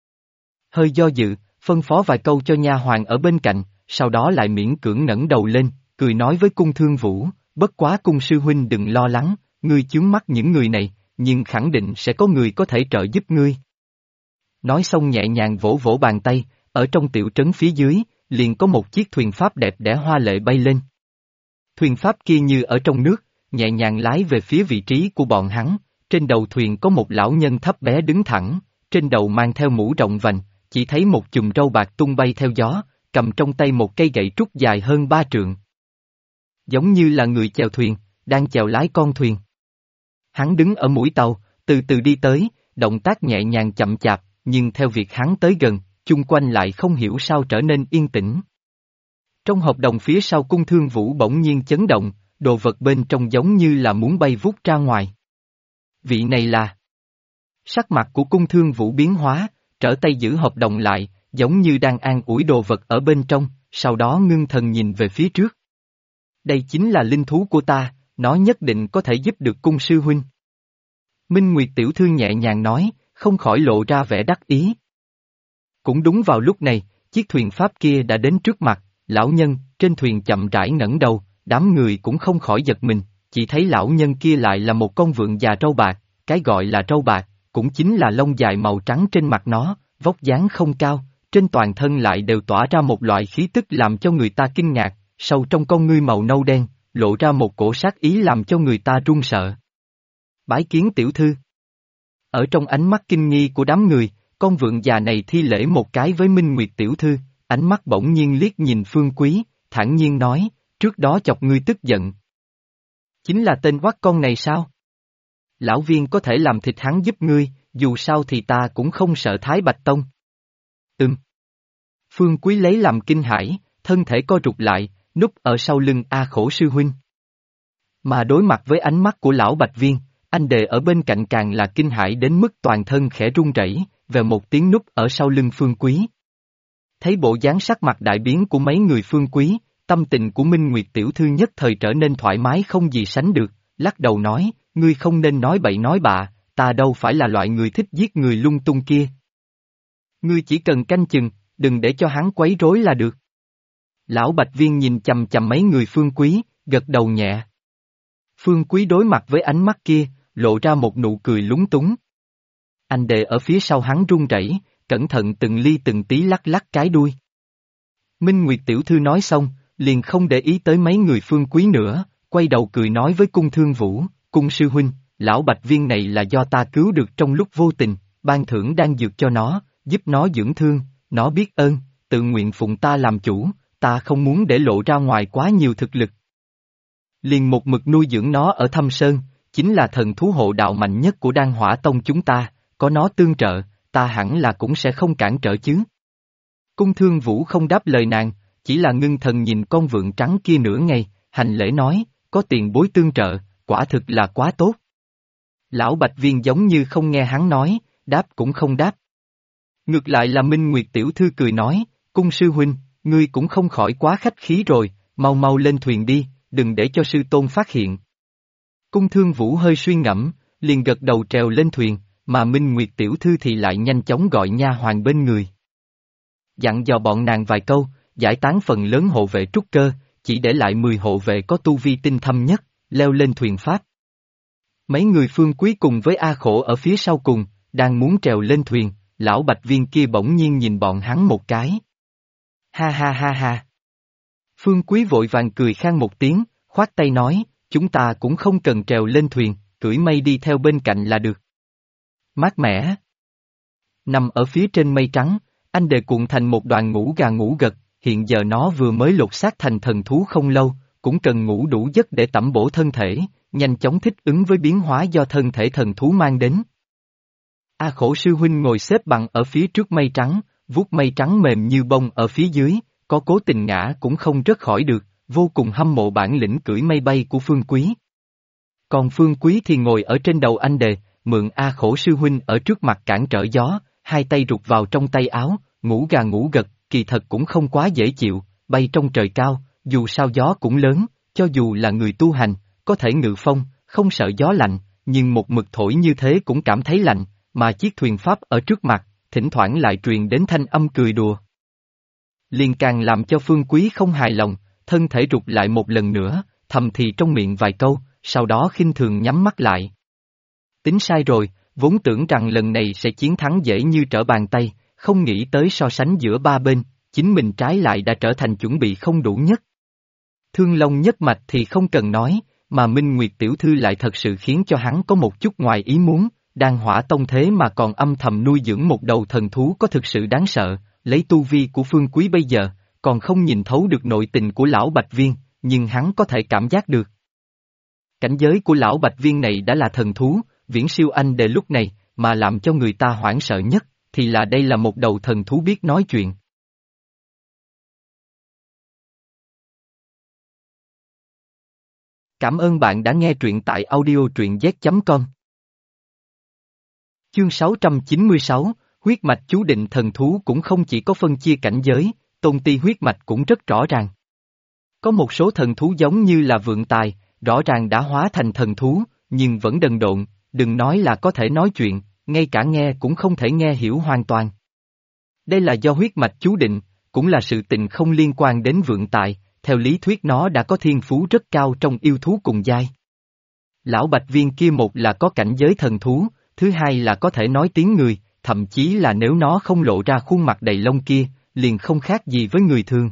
Hơi do dự, phân phó vài câu cho nha hoàn ở bên cạnh, sau đó lại miễn cưỡng ngẩng đầu lên, cười nói với Cung Thương Vũ, bất quá Cung sư huynh đừng lo lắng, ngươi chướng mắt những người này, nhưng khẳng định sẽ có người có thể trợ giúp ngươi. Nói xong nhẹ nhàng vỗ vỗ bàn tay, ở trong tiểu trấn phía dưới, liền có một chiếc thuyền pháp đẹp đẽ hoa lệ bay lên. Thuyền pháp kia như ở trong nước, nhẹ nhàng lái về phía vị trí của bọn hắn, trên đầu thuyền có một lão nhân thấp bé đứng thẳng, trên đầu mang theo mũ rộng vành, chỉ thấy một chùm râu bạc tung bay theo gió, cầm trong tay một cây gậy trúc dài hơn 3 trượng. Giống như là người chèo thuyền, đang chèo lái con thuyền. Hắn đứng ở mũi tàu, từ từ đi tới, động tác nhẹ nhàng chậm chạp, nhưng theo việc hắn tới gần, chung quanh lại không hiểu sao trở nên yên tĩnh. Trong hợp đồng phía sau Cung Thương Vũ bỗng nhiên chấn động, đồ vật bên trong giống như là muốn bay vút ra ngoài. Vị này là... Sắc mặt của Cung Thương Vũ biến hóa, trở tay giữ hợp đồng lại, giống như đang an ủi đồ vật ở bên trong, sau đó ngưng thần nhìn về phía trước. Đây chính là linh thú của ta, nó nhất định có thể giúp được Cung sư huynh. Minh Nguyệt tiểu thư nhẹ nhàng nói, không khỏi lộ ra vẻ đắc ý. Cũng đúng vào lúc này, chiếc thuyền pháp kia đã đến trước mặt, lão nhân, trên thuyền chậm rãi ngẩng đầu, đám người cũng không khỏi giật mình, chỉ thấy lão nhân kia lại là một con vượn già râu bạc, cái gọi là râu bạc, cũng chính là lông dài màu trắng trên mặt nó, vóc dáng không cao, trên toàn thân lại đều tỏa ra một loại khí tức làm cho người ta kinh ngạc, sâu trong con ngươi màu nâu đen, lộ ra một cổ sát ý làm cho người ta run sợ. Bái kiến tiểu thư. Ở trong ánh mắt kinh nghi của đám người, con vượn già này thi lễ một cái với Minh Nguyệt tiểu thư, ánh mắt bỗng nhiên liếc nhìn Phương Quý, thản nhiên nói, trước đó chọc ngươi tức giận. Chính là tên quát con này sao? Lão viên có thể làm thịt hắn giúp ngươi, dù sao thì ta cũng không sợ Thái Bạch Tông. Phương Quý lấy làm kinh hãi, thân thể co rụt lại, núp ở sau lưng A Khổ sư huynh. Mà đối mặt với ánh mắt của lão Bạch Viên, anh đệ ở bên cạnh càng là kinh hãi đến mức toàn thân khẽ run rẩy, về một tiếng núp ở sau lưng Phương Quý. Thấy bộ dáng sắc mặt đại biến của mấy người Phương Quý, tâm tình của Minh Nguyệt tiểu thư nhất thời trở nên thoải mái không gì sánh được, lắc đầu nói, ngươi không nên nói bậy nói bạ, ta đâu phải là loại người thích giết người lung tung kia. Ngươi chỉ cần canh chừng, đừng để cho hắn quấy rối là được. Lão Bạch Viên nhìn chằm chằm mấy người Phương Quý, gật đầu nhẹ. Phương Quý đối mặt với ánh mắt kia, lộ ra một nụ cười lúng túng. Anh đệ ở phía sau hắn run rẩy, cẩn thận từng ly từng tí lắc lắc cái đuôi. Minh Nguyệt tiểu thư nói xong, liền không để ý tới mấy người Phương Quý nữa, quay đầu cười nói với Cung Thương Vũ, Cung sư huynh, lão Bạch Viên này là do ta cứu được trong lúc vô tình, ban thưởng đang dược cho nó, giúp nó dưỡng thương, nó biết ơn, tự nguyện phụng ta làm chủ, ta không muốn để lộ ra ngoài quá nhiều thực lực. Liền một mực nuôi dưỡng nó ở Thâm Sơn, chính là thần thú hộ đạo mạnh nhất của Đan Hỏa Tông chúng ta, có nó tương trợ, ta hẳn là cũng sẽ không cản trở chứ. Cung Thương Vũ không đáp lời nàng, chỉ là ngưng thần nhìn con vượn trắng kia nửa ngày, hành lễ nói, có tiền bối tương trợ, quả thực là quá tốt. Lão Bạch Viên giống như không nghe hắn nói, đáp cũng không đáp. Ngược lại là Minh Nguyệt tiểu thư cười nói, Cung sư huynh, ngươi cũng không khỏi quá khách khí rồi, mau mau lên thuyền đi, đừng để cho sư tôn phát hiện. Cung Thương Vũ hơi suy ngẫm, liền gật đầu trèo lên thuyền, mà Minh Nguyệt tiểu thư thì lại nhanh chóng gọi nha hoàn bên người. Dặn dò bọn nàng vài câu, giải tán phần lớn hộ vệ trúc cơ, chỉ để lại 10 hộ vệ có tu vi tinh thâm nhất, leo lên thuyền pháp. Mấy người Phương Quý cùng với A Khổ ở phía sau cùng, đang muốn trèo lên thuyền, lão Bạch Viên kia bỗng nhiên nhìn bọn hắn một cái. Ha ha ha ha. Phương Quý vội vàng cười khan một tiếng, khoát tay nói, chúng ta cũng không cần trèo lên thuyền, cưỡi mây đi theo bên cạnh là được. Mát mẻ. Nằm ở phía trên mây trắng, anh đề cuộn thành một đoàn ngủ gà ngủ gật, hiện giờ nó vừa mới lột xác thành thần thú không lâu, cũng cần ngủ đủ giấc để tẩm bổ thân thể, nhanh chóng thích ứng với biến hóa do thân thể thần thú mang đến. A Khổ sư huynh ngồi xếp bằng ở phía trước mây trắng, vuốt mây trắng mềm như bông ở phía dưới, có cố tình ngã cũng không rớt khỏi được, vô cùng hâm mộ bản lĩnh cưỡi mây bay của Phương Quý. Còn Phương Quý thì ngồi ở trên đầu anh đề, mượn A Khổ sư huynh ở trước mặt cản trở gió, hai tay rụt vào trong tay áo, ngủ gà ngủ gật, kỳ thật cũng không quá dễ chịu, bay trong trời cao, dù sao gió cũng lớn, cho dù là người tu hành, có thể ngự phong, không sợ gió lạnh, nhưng một mực thổi như thế cũng cảm thấy lạnh, mà chiếc thuyền pháp ở trước mặt, thỉnh thoảng lại truyền đến thanh âm cười đùa. Liền càng làm cho Phương Quý không hài lòng, thân thể rụt lại một lần nữa, thầm thì trong miệng vài câu, sau đó khinh thường nhắm mắt lại. Tính sai rồi, vốn tưởng rằng lần này sẽ chiến thắng dễ như trở bàn tay, không nghĩ tới so sánh giữa ba bên, chính mình trái lại đã trở thành chuẩn bị không đủ nhất. Thương Long nhất mạch thì không cần nói, mà Minh Nguyệt tiểu thư lại thật sự khiến cho hắn có một chút ngoài ý muốn, đang hỏa tông thế mà còn âm thầm nuôi dưỡng một đầu thần thú có thực sự đáng sợ, lấy tu vi của Phương Quý bây giờ, còn không nhìn thấu được nội tình của lão Bạch Viên, nhưng hắn có thể cảm giác được. Cảnh giới của lão Bạch Viên này đã là thần thú, viễn siêu anh đề lúc này, mà làm cho người ta hoảng sợ nhất, thì là đây là một đầu thần thú biết nói chuyện. Cảm ơn bạn đã nghe truyện tại audio truyện z.com. Chương 696, huyết mạch chú định thần thú cũng không chỉ có phân chia cảnh giới, tôn ti huyết mạch cũng rất rõ ràng. Có một số thần thú giống như là vượng tài, rõ ràng đã hóa thành thần thú, nhưng vẫn đần độn, đừng nói là có thể nói chuyện, ngay cả nghe cũng không thể nghe hiểu hoàn toàn. Đây là do huyết mạch chú định, cũng là sự tình không liên quan đến vượng tài, theo lý thuyết nó đã có thiên phú rất cao trong yêu thú cùng giai. Lão Bạch Viên kia một là có cảnh giới thần thú, thứ hai là có thể nói tiếng người, thậm chí là nếu nó không lộ ra khuôn mặt đầy lông kia, liền không khác gì với người thường.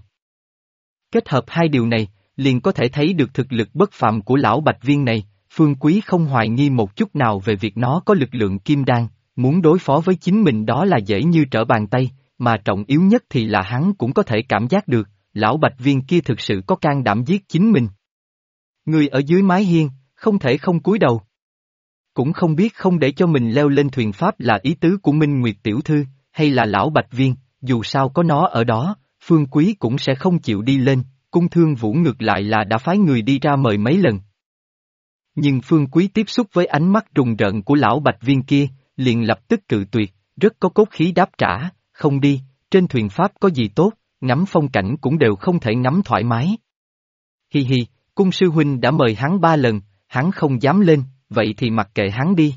Kết hợp hai điều này, liền có thể thấy được thực lực bất phàm của lão Bạch Viên này, Phương Quý không hoài nghi một chút nào về việc nó có lực lượng kim đan, muốn đối phó với chính mình đó là dễ như trở bàn tay, mà trọng yếu nhất thì là hắn cũng có thể cảm giác được, lão Bạch Viên kia thực sự có can đảm giết chính mình. Người ở dưới mái hiên, không thể không cúi đầu. Cũng không biết không để cho mình leo lên thuyền pháp là ý tứ của Minh Nguyệt tiểu thư, hay là lão Bạch Viên, dù sao có nó ở đó, Phương Quý cũng sẽ không chịu đi lên, Cung Thương Vũ ngược lại là đã phái người đi ra mời mấy lần. Nhưng Phương Quý tiếp xúc với ánh mắt rùng rợn của lão Bạch Viên kia, liền lập tức cự tuyệt, rất có cốt khí đáp trả, không đi, trên thuyền pháp có gì tốt, ngắm phong cảnh cũng đều không thể ngắm thoải mái. Hi hi, cung sư huynh đã mời hắn 3 lần, hắn không dám lên, vậy thì mặc kệ hắn đi.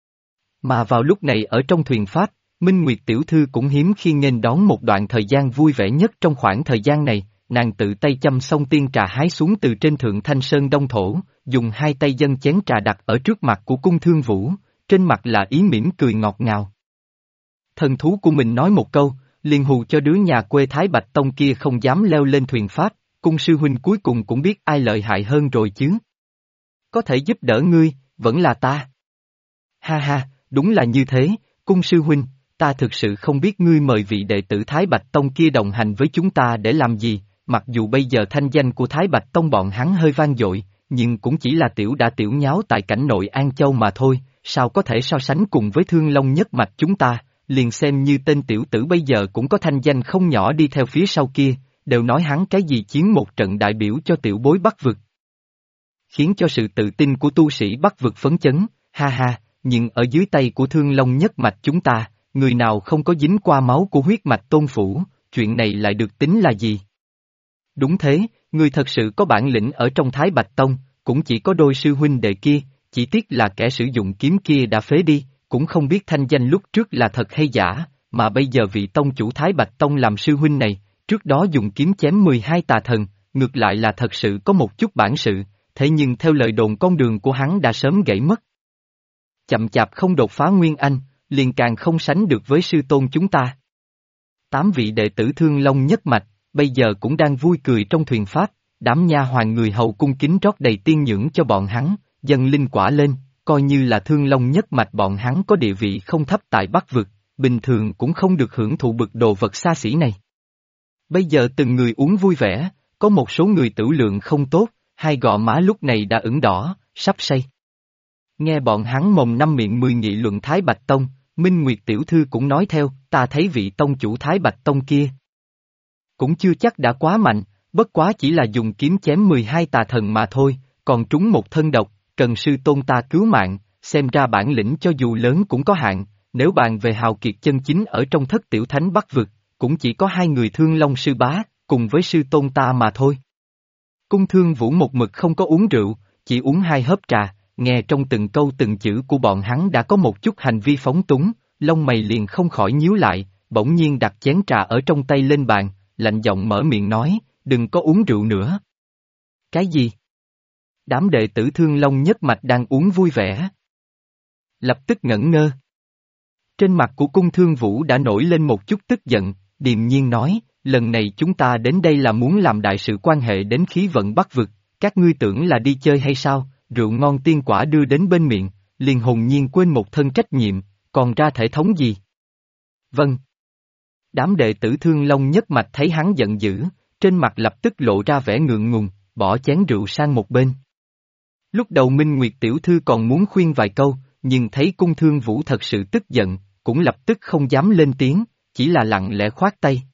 Mà vào lúc này ở trong thuyền pháp, Minh Nguyệt tiểu thư cũng hiếm khi nghênh đón một đoạn thời gian vui vẻ nhất trong khoảng thời gian này, nàng tự tay châm xong tiên trà hái xuống từ trên thượng thanh sơn đông thổ, dùng hai tay dâng chén trà đặt ở trước mặt của cung thương vũ, trên mặt là ý mỉm cười ngọt ngào. Thần thú của mình nói một câu, liền hù cho đứa nhà quê Thái Bạch Tông kia không dám leo lên thuyền pháp, cung sư huynh cuối cùng cũng biết ai lợi hại hơn rồi chứ. Có thể giúp đỡ ngươi, vẫn là ta. Ha ha, đúng là như thế, cung sư huynh, ta thực sự không biết ngươi mời vị đệ tử Thái Bạch Tông kia đồng hành với chúng ta để làm gì, mặc dù bây giờ thanh danh của Thái Bạch Tông bọn hắn hơi vang dội, nhưng cũng chỉ là tiểu đã tiểu nháo tại cảnh nội An Châu mà thôi, sao có thể so sánh cùng với Thương Long nhất mạch chúng ta, liền xem như tên tiểu tử bây giờ cũng có thanh danh không nhỏ đi theo phía sau kia, đều nói hắn cái gì chiến một trận đại biểu cho tiểu bối Bắc vực. Khiến cho sự tự tin của tu sĩ Bắc vực phấn chấn, ha ha, nhưng ở dưới tay của Thương Long nhất mạch chúng ta, người nào không có dính qua máu của huyết mạch tôn phủ, chuyện này lại được tính là gì? Đúng thế, người thật sự có bản lĩnh ở trong Thái Bạch Tông, cũng chỉ có đôi sư huynh đệ kia, chỉ tiếc là kẻ sử dụng kiếm kia đã phế đi, cũng không biết thanh danh lúc trước là thật hay giả, mà bây giờ vị tông chủ Thái Bạch Tông làm sư huynh này, trước đó dùng kiếm chém 12 tà thần, ngược lại là thật sự có một chút bản sự, thế nhưng theo lời đồn con đường của hắn đã sớm gãy mất. Chậm chạp không đột phá Nguyên Anh, liền càng không sánh được với sư tôn chúng ta. 8 vị đệ tử Thương Long nhất mạch, bây giờ cũng đang vui cười trong thuyền pháp, đám nha hoàn người hầu cung kính rót đầy tiên nhưỡng cho bọn hắn, dâng linh quả lên, coi như là Thương Long nhất mạch bọn hắn có địa vị không thấp tại Bắc vực, bình thường cũng không được hưởng thụ bực đồ vật xa xỉ này. Bây giờ từng người uống vui vẻ, có một số người tửu lượng không tốt, hai gò má lúc này đã ửng đỏ, sắp say. Nghe bọn hắn mồm năm miệng 10 nghị luận Thái Bạch Tông, Minh Nguyệt tiểu thư cũng nói theo, ta thấy vị tông chủ Thái Bạch Tông kia cũng chưa chắc đã quá mạnh, bất quá chỉ là dùng kiếm chém 12 tà thần mà thôi, còn trúng một thân độc, cần sư tôn ta cứu mạng, xem ra bản lĩnh cho dù lớn cũng có hạn, nếu bàn về hào kiệt chân chính ở trong thất tiểu thánh Bắc vực, cũng chỉ có 2 người Thương Long sư bá, cùng với sư tôn ta mà thôi. Cung Thương Vũ một mực không có uống rượu, chỉ uống 2 hớp trà, nghe trong từng câu từng chữ của bọn hắn đã có một chút hành vi phóng túng, lông mày liền không khỏi nhíu lại, bỗng nhiên đặt chén trà ở trong tay lên bàn, lạnh giọng mở miệng nói, đừng có uống rượu nữa. Cái gì? Đám đệ tử Thương Long nhất mạch đang uống vui vẻ. Lập tức ngẩn ngơ. Trên mặt của Cung Thương Vũ đã nổi lên một chút tức giận, điềm nhiên nói, lần này chúng ta đến đây là muốn làm đại sự quan hệ đến khí vận Bắc vực, các ngươi tưởng là đi chơi hay sao, rượu ngon tiên quả đưa đến bên miệng, liền hồn nhiên quên một thân trách nhiệm, còn ra thể thống gì? Vâng. Đám đệ tử Thương Long nhất mạch thấy hắn giận dữ, trên mặt lập tức lộ ra vẻ ngượng ngùng, bỏ chén rượu sang một bên. Lúc đầu Minh Nguyệt tiểu thư còn muốn khuyên vài câu, nhưng thấy Cung Thương Vũ thật sự tức giận, cũng lập tức không dám lên tiếng, chỉ là lặng lẽ khoát tay.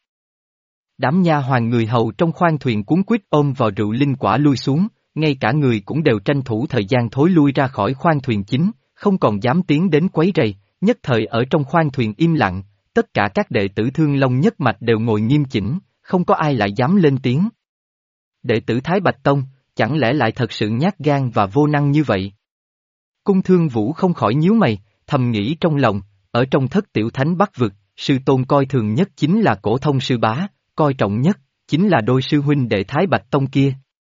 Đám nha hoàn người hầu trong khoang thuyền cuống quýt ôm vào rượu linh quả lui xuống, ngay cả người cũng đều tranh thủ thời gian thối lui ra khỏi khoang thuyền chính, không còn dám tiến đến quấy rầy, nhất thời ở trong khoang thuyền im lặng, tất cả các đệ tử Thương Long nhất mạch đều ngồi nghiêm chỉnh, không có ai lại dám lên tiếng. Đệ tử Thái Bạch Tông, chẳng lẽ lại thật sự nhát gan và vô năng như vậy? Cung Thương Vũ không khỏi nhíu mày, thầm nghĩ trong lòng, ở trong thất tiểu thánh Bắc vực, sư tôn coi thường nhất chính là Cổ Thông sư bá, coi trọng nhất, chính là đôi sư huynh đệ Thái Bạch Tông kia.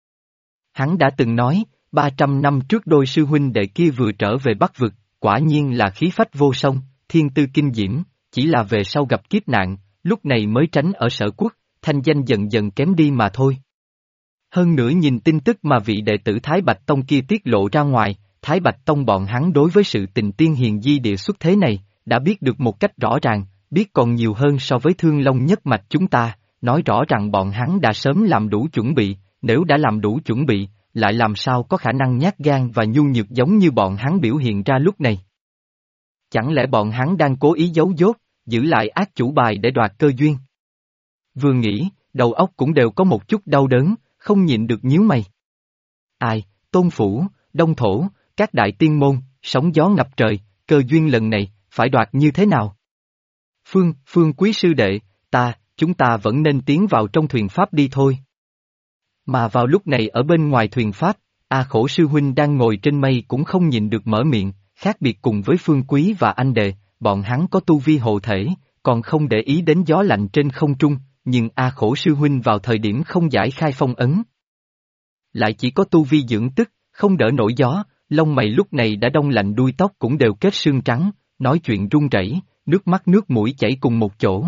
Hắn đã từng nói, 300 năm trước đôi sư huynh đệ kia vừa trở về Bắc vực, quả nhiên là khí phách vô song, thiên tư kinh diễm, chỉ là về sau gặp kiếp nạn, lúc này mới tránh ở Sở Quốc, thanh danh dần dần kém đi mà thôi. Hơn nữa nhìn tin tức mà vị đệ tử Thái Bạch Tông kia tiết lộ ra ngoài, Thái Bạch Tông bọn hắn đối với sự tình tiên hiền di địa xuất thế này, đã biết được một cách rõ ràng, biết còn nhiều hơn so với Thương Long nhất mạch chúng ta, nói rõ rằng bọn hắn đã sớm làm đủ chuẩn bị, nếu đã làm đủ chuẩn bị, lại làm sao có khả năng nhát gan và nhu nhược giống như bọn hắn biểu hiện ra lúc này. Chẳng lẽ bọn hắn đang cố ý giấu dốt, giữ lại ác chủ bài để đoạt cơ duyên? Vừa nghĩ, đầu óc cũng đều có một chút đau đớn, không nhịn được nhíu mày. Ai, Tôn Phủ, Đông Thổ, các đại tiên môn, sóng gió ngập trời, cơ duyên lần này, phải đoạt như thế nào? Phương quý sư đệ, chúng ta vẫn nên tiến vào trong thuyền Pháp đi thôi. Mà vào lúc này ở bên ngoài thuyền Pháp, A Khổ sư huynh đang ngồi trên mây cũng không nhịn được mở miệng, khác biệt cùng với Phương Quý và anh đệ, bọn hắn có tu vi hộ thể, còn không để ý đến gió lạnh trên không trung, nhưng A Khổ sư huynh vào thời điểm không giải khai phong ấn. Lại chỉ có tu vi dưỡng tức, không đỡ nổi gió, lông mày lúc này đã đông lạnh đuôi tóc cũng đều kết sương trắng, nói chuyện run rẩy, nước mắt nước mũi chảy cùng một chỗ.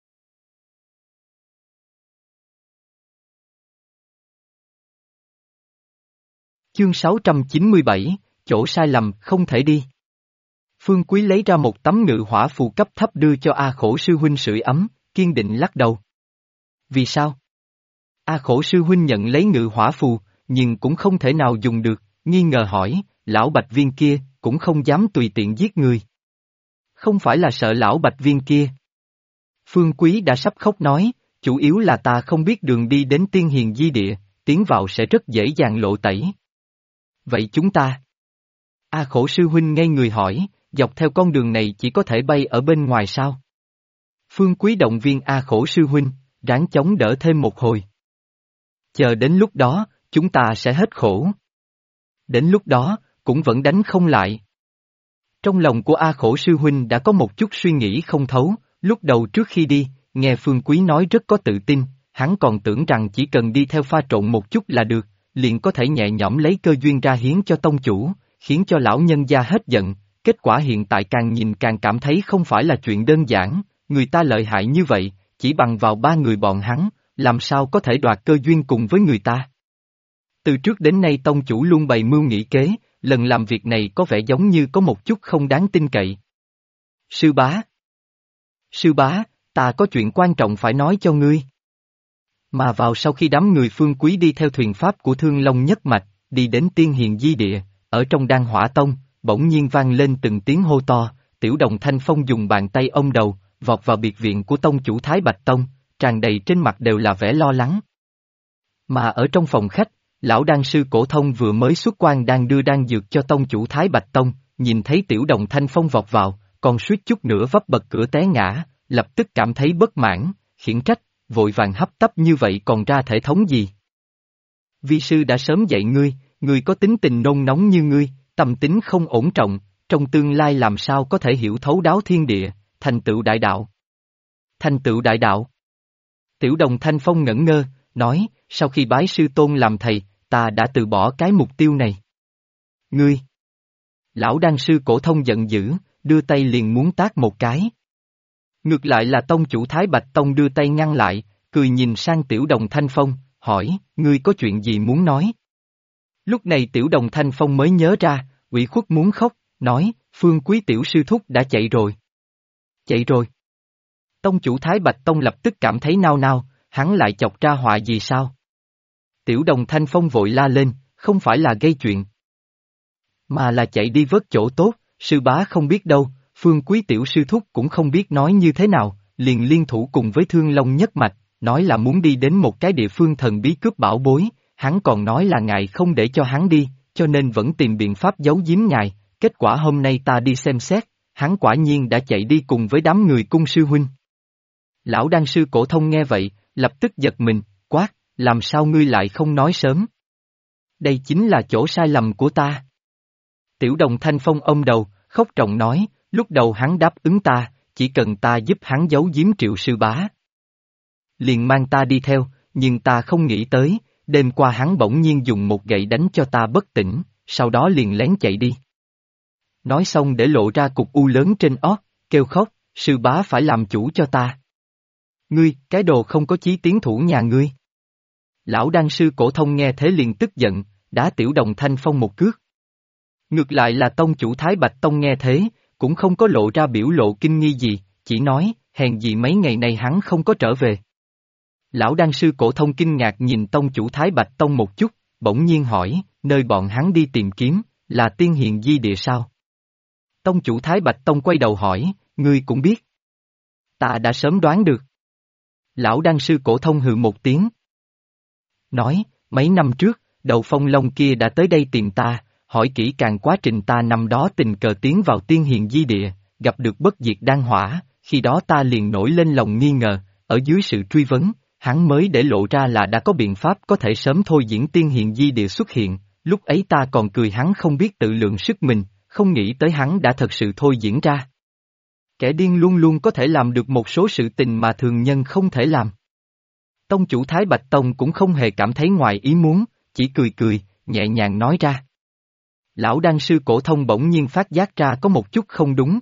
Chương 697, chỗ sai lầm, không thể đi. Phương Quý lấy ra một tấm ngự hỏa phù cấp thấp đưa cho A Khổ sư huynh sưởi ấm, kiên định lắc đầu. Vì sao? A Khổ sư huynh nhận lấy ngự hỏa phù, nhưng cũng không thể nào dùng được, nghi ngờ hỏi, lão bạch viên kia, cũng không dám tùy tiện giết người. Không phải là sợ lão bạch viên kia. Phương Quý đã sắp khóc nói, chủ yếu là ta không biết đường đi đến tiên hiền di địa, tiến vào sẽ rất dễ dàng lộ tẩy. Vậy chúng ta? A Khổ sư huynh ngây người hỏi, dọc theo con đường này chỉ có thể bay ở bên ngoài sao? Phương Quý động viên A Khổ sư huynh, ráng chống đỡ thêm một hồi. Chờ đến lúc đó, chúng ta sẽ hết khổ. Đến lúc đó, cũng vẫn đánh không lại. Trong lòng của A Khổ sư huynh đã có một chút suy nghĩ không thấu, lúc đầu trước khi đi, nghe Phương Quý nói rất có tự tin, hắn còn tưởng rằng chỉ cần đi theo pha trộn một chút là được, liền có thể nhẹ nhõm lấy cơ duyên ra hiến cho tông chủ, khiến cho lão nhân gia hết giận, kết quả hiện tại càng nhìn càng cảm thấy không phải là chuyện đơn giản, người ta lợi hại như vậy, chỉ bằng vào 3 người bọn hắn, làm sao có thể đoạt cơ duyên cùng với người ta. Từ trước đến nay tông chủ luôn bày mưu nghĩ kế, lần làm việc này có vẻ giống như có một chút không đáng tin cậy. Sư bá, ta có chuyện quan trọng phải nói cho ngươi. Mà vào sau khi đám người Phương Quý đi theo thuyền pháp của Thương Long nhất mạch, đi đến tiên hiền di địa, ở trong Đan Hỏa Tông, bỗng nhiên vang lên từng tiếng hô to, Tiểu Đồng Thanh Phong dùng bàn tay ôm đầu, vọt vào biệt viện của tông chủ Thái Bạch Tông, tràn đầy trên mặt đều là vẻ lo lắng. Mà ở trong phòng khách, lão đan sư Cổ Thông vừa mới xuất quan đang đưa đan dược cho tông chủ Thái Bạch Tông, nhìn thấy Tiểu Đồng Thanh Phong vọt vào, còn suýt chút nữa vấp bật cửa té ngã, lập tức cảm thấy bất mãn, khiển trách, vội vàng hấp tấp như vậy còn ra thể thống gì. Vi sư đã sớm dạy ngươi, ngươi có tính tình nôn nóng như ngươi, tâm tính không ổn trọng, trong tương lai làm sao có thể hiểu thấu đáo thiên địa, thành tựu đại đạo. Thành tựu đại đạo. Tiểu đồng Thanh Phong ngẩn ngơ, nói, sau khi bái sư tôn làm thầy, ta đã từ bỏ cái mục tiêu này. Ngươi! Lão đan sư Cổ Thông giận dữ, đưa tay liền muốn tát một cái. Ngược lại là tông chủ Thái Bạch Tông đưa tay ngăn lại, cười nhìn sang tiểu đồng Thanh Phong, hỏi, ngươi có chuyện gì muốn nói? Lúc này tiểu đồng Thanh Phong mới nhớ ra, ủy khuất muốn khóc, nói, Phương Quý tiểu sư thúc đã chạy rồi. Chạy rồi. Tông chủ Thái Bạch Tông lập tức cảm thấy nao nao, hắn lại chọc ra họa gì sao? Tiểu đồng Thanh Phong vội la lên, không phải là gây chuyện, mà là chạy đi vớt chỗ tốt, sư bá không biết đâu, Phương Quý tiểu sư thúc cũng không biết nói như thế nào, liền liên thủ cùng với Thương Long nhất mạch, nói là muốn đi đến một cái địa phương thần bí cướp bảo bối, hắn còn nói là ngài không để cho hắn đi, cho nên vẫn tìm biện pháp giấu giếm ngài, kết quả hôm nay ta đi xem xét, hắn quả nhiên đã chạy đi cùng với đám người cung sư huynh. Lão đan sư Cổ Thông nghe vậy, lập tức giật mình, quát, làm sao ngươi lại không nói sớm? Đây chính là chỗ sai lầm của ta. Tiểu đồng Thanh Phong ôm đầu, khóc trọng nói, lúc đầu hắn đáp ứng ta, chỉ cần ta giúp hắn giấu giếm Triệu sư bá. Liền mang ta đi theo, nhưng ta không nghĩ tới, đêm qua hắn bỗng nhiên dùng một gậy đánh cho ta bất tỉnh, sau đó liền lén chạy đi. Nói xong để lộ ra cục u lớn trên ót, kêu khóc, sư bá phải làm chủ cho ta. Ngươi, cái đồ không có chí tiến thủ nhà ngươi. Lão đan sư Cổ Thông nghe thế liền tức giận, đá tiểu đồng Thanh Phong một cước. Ngược lại là tông chủ Thái Bạch Tông nghe thế, cũng không có lộ ra biểu lộ kinh nghi gì, chỉ nói, hèn gì mấy ngày nay hắn không có trở về. Lão đan sư Cổ Thông kinh ngạc nhìn tông chủ Thái Bạch Tông một chút, bỗng nhiên hỏi, nơi bọn hắn đi tìm kiếm, là tiên hiền di địa sao? Tông chủ Thái Bạch Tông quay đầu hỏi, ngươi cũng biết. Ta đã sớm đoán được. Lão đan sư Cổ Thông hừ một tiếng. Nói, mấy năm trước, đầu phong long kia đã tới đây tìm ta, hỏi kỹ càng quá trình ta năm đó tình cờ tiến vào tiên hiền di địa, gặp được bất diệt đan hỏa, khi đó ta liền nổi lên lòng nghi ngờ, ở dưới sự truy vấn, hắn mới để lộ ra là đã có biện pháp có thể sớm thôi diễn tiên hiền di địa xuất hiện, lúc ấy ta còn cười hắn không biết tự lượng sức mình, không nghĩ tới hắn đã thật sự thôi diễn ra. Kẻ điên luôn luôn có thể làm được một số sự tình mà thường nhân không thể làm. Tông chủ Thái Bạch Tông cũng không hề cảm thấy ngoài ý muốn, chỉ cười cười, nhẹ nhàng nói ra. Lão đan sư Cổ Thông bỗng nhiên phát giác ra có một chút không đúng.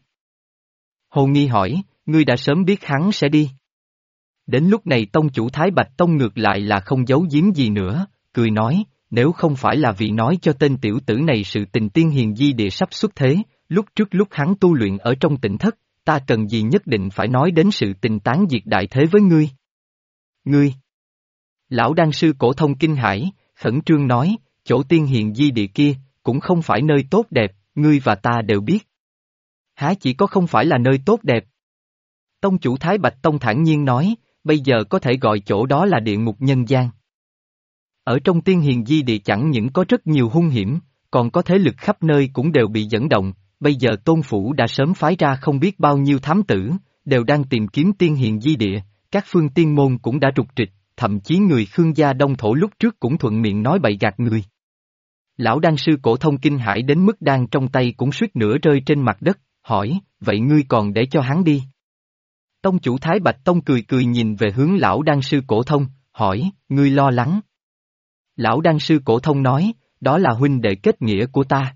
Hồ nghi hỏi, ngươi đã sớm biết hắn sẽ đi. Đến lúc này tông chủ Thái Bạch Tông ngược lại là không giấu giếm gì nữa, cười nói, nếu không phải là vì nói cho tên tiểu tử này sự tình tiên hiền di địa sắp xuất thế, lúc trước lúc hắn tu luyện ở trong tỉnh thất, ta cần gì nhất định phải nói đến sự tình tán diệt đại thế với ngươi. Ngươi! Lão đan sư Cổ Thông kinh hãi, khẩn trương nói, chỗ tiên hiền di địa kia, cũng không phải nơi tốt đẹp, ngươi và ta đều biết. Há chỉ có không phải là nơi tốt đẹp. Tông chủ Thái Bạch Tông thản nhiên nói, bây giờ có thể gọi chỗ đó là địa ngục nhân gian. Ở trong tiên hiền di địa chẳng những có rất nhiều hung hiểm, còn có thế lực khắp nơi cũng đều bị dẫn động, bây giờ Tôn Phủ đã sớm phái ra không biết bao nhiêu thám tử, đều đang tìm kiếm tiên hiền di địa, các phương tiên môn cũng đã trục trịch, thậm chí người Khương gia Đông Thổ lúc trước cũng thuận miệng nói bậy gạt người. Lão đan sư Cổ Thông kinh hãi đến mức đan trong tay cũng suýt nữa rơi trên mặt đất, hỏi, vậy ngươi còn để cho hắn đi? Tông chủ Thái Bạch Tông cười cười nhìn về hướng lão đan sư Cổ Thông, hỏi, ngươi lo lắng. Lão đan sư Cổ Thông nói, đó là huynh đệ kết nghĩa của ta.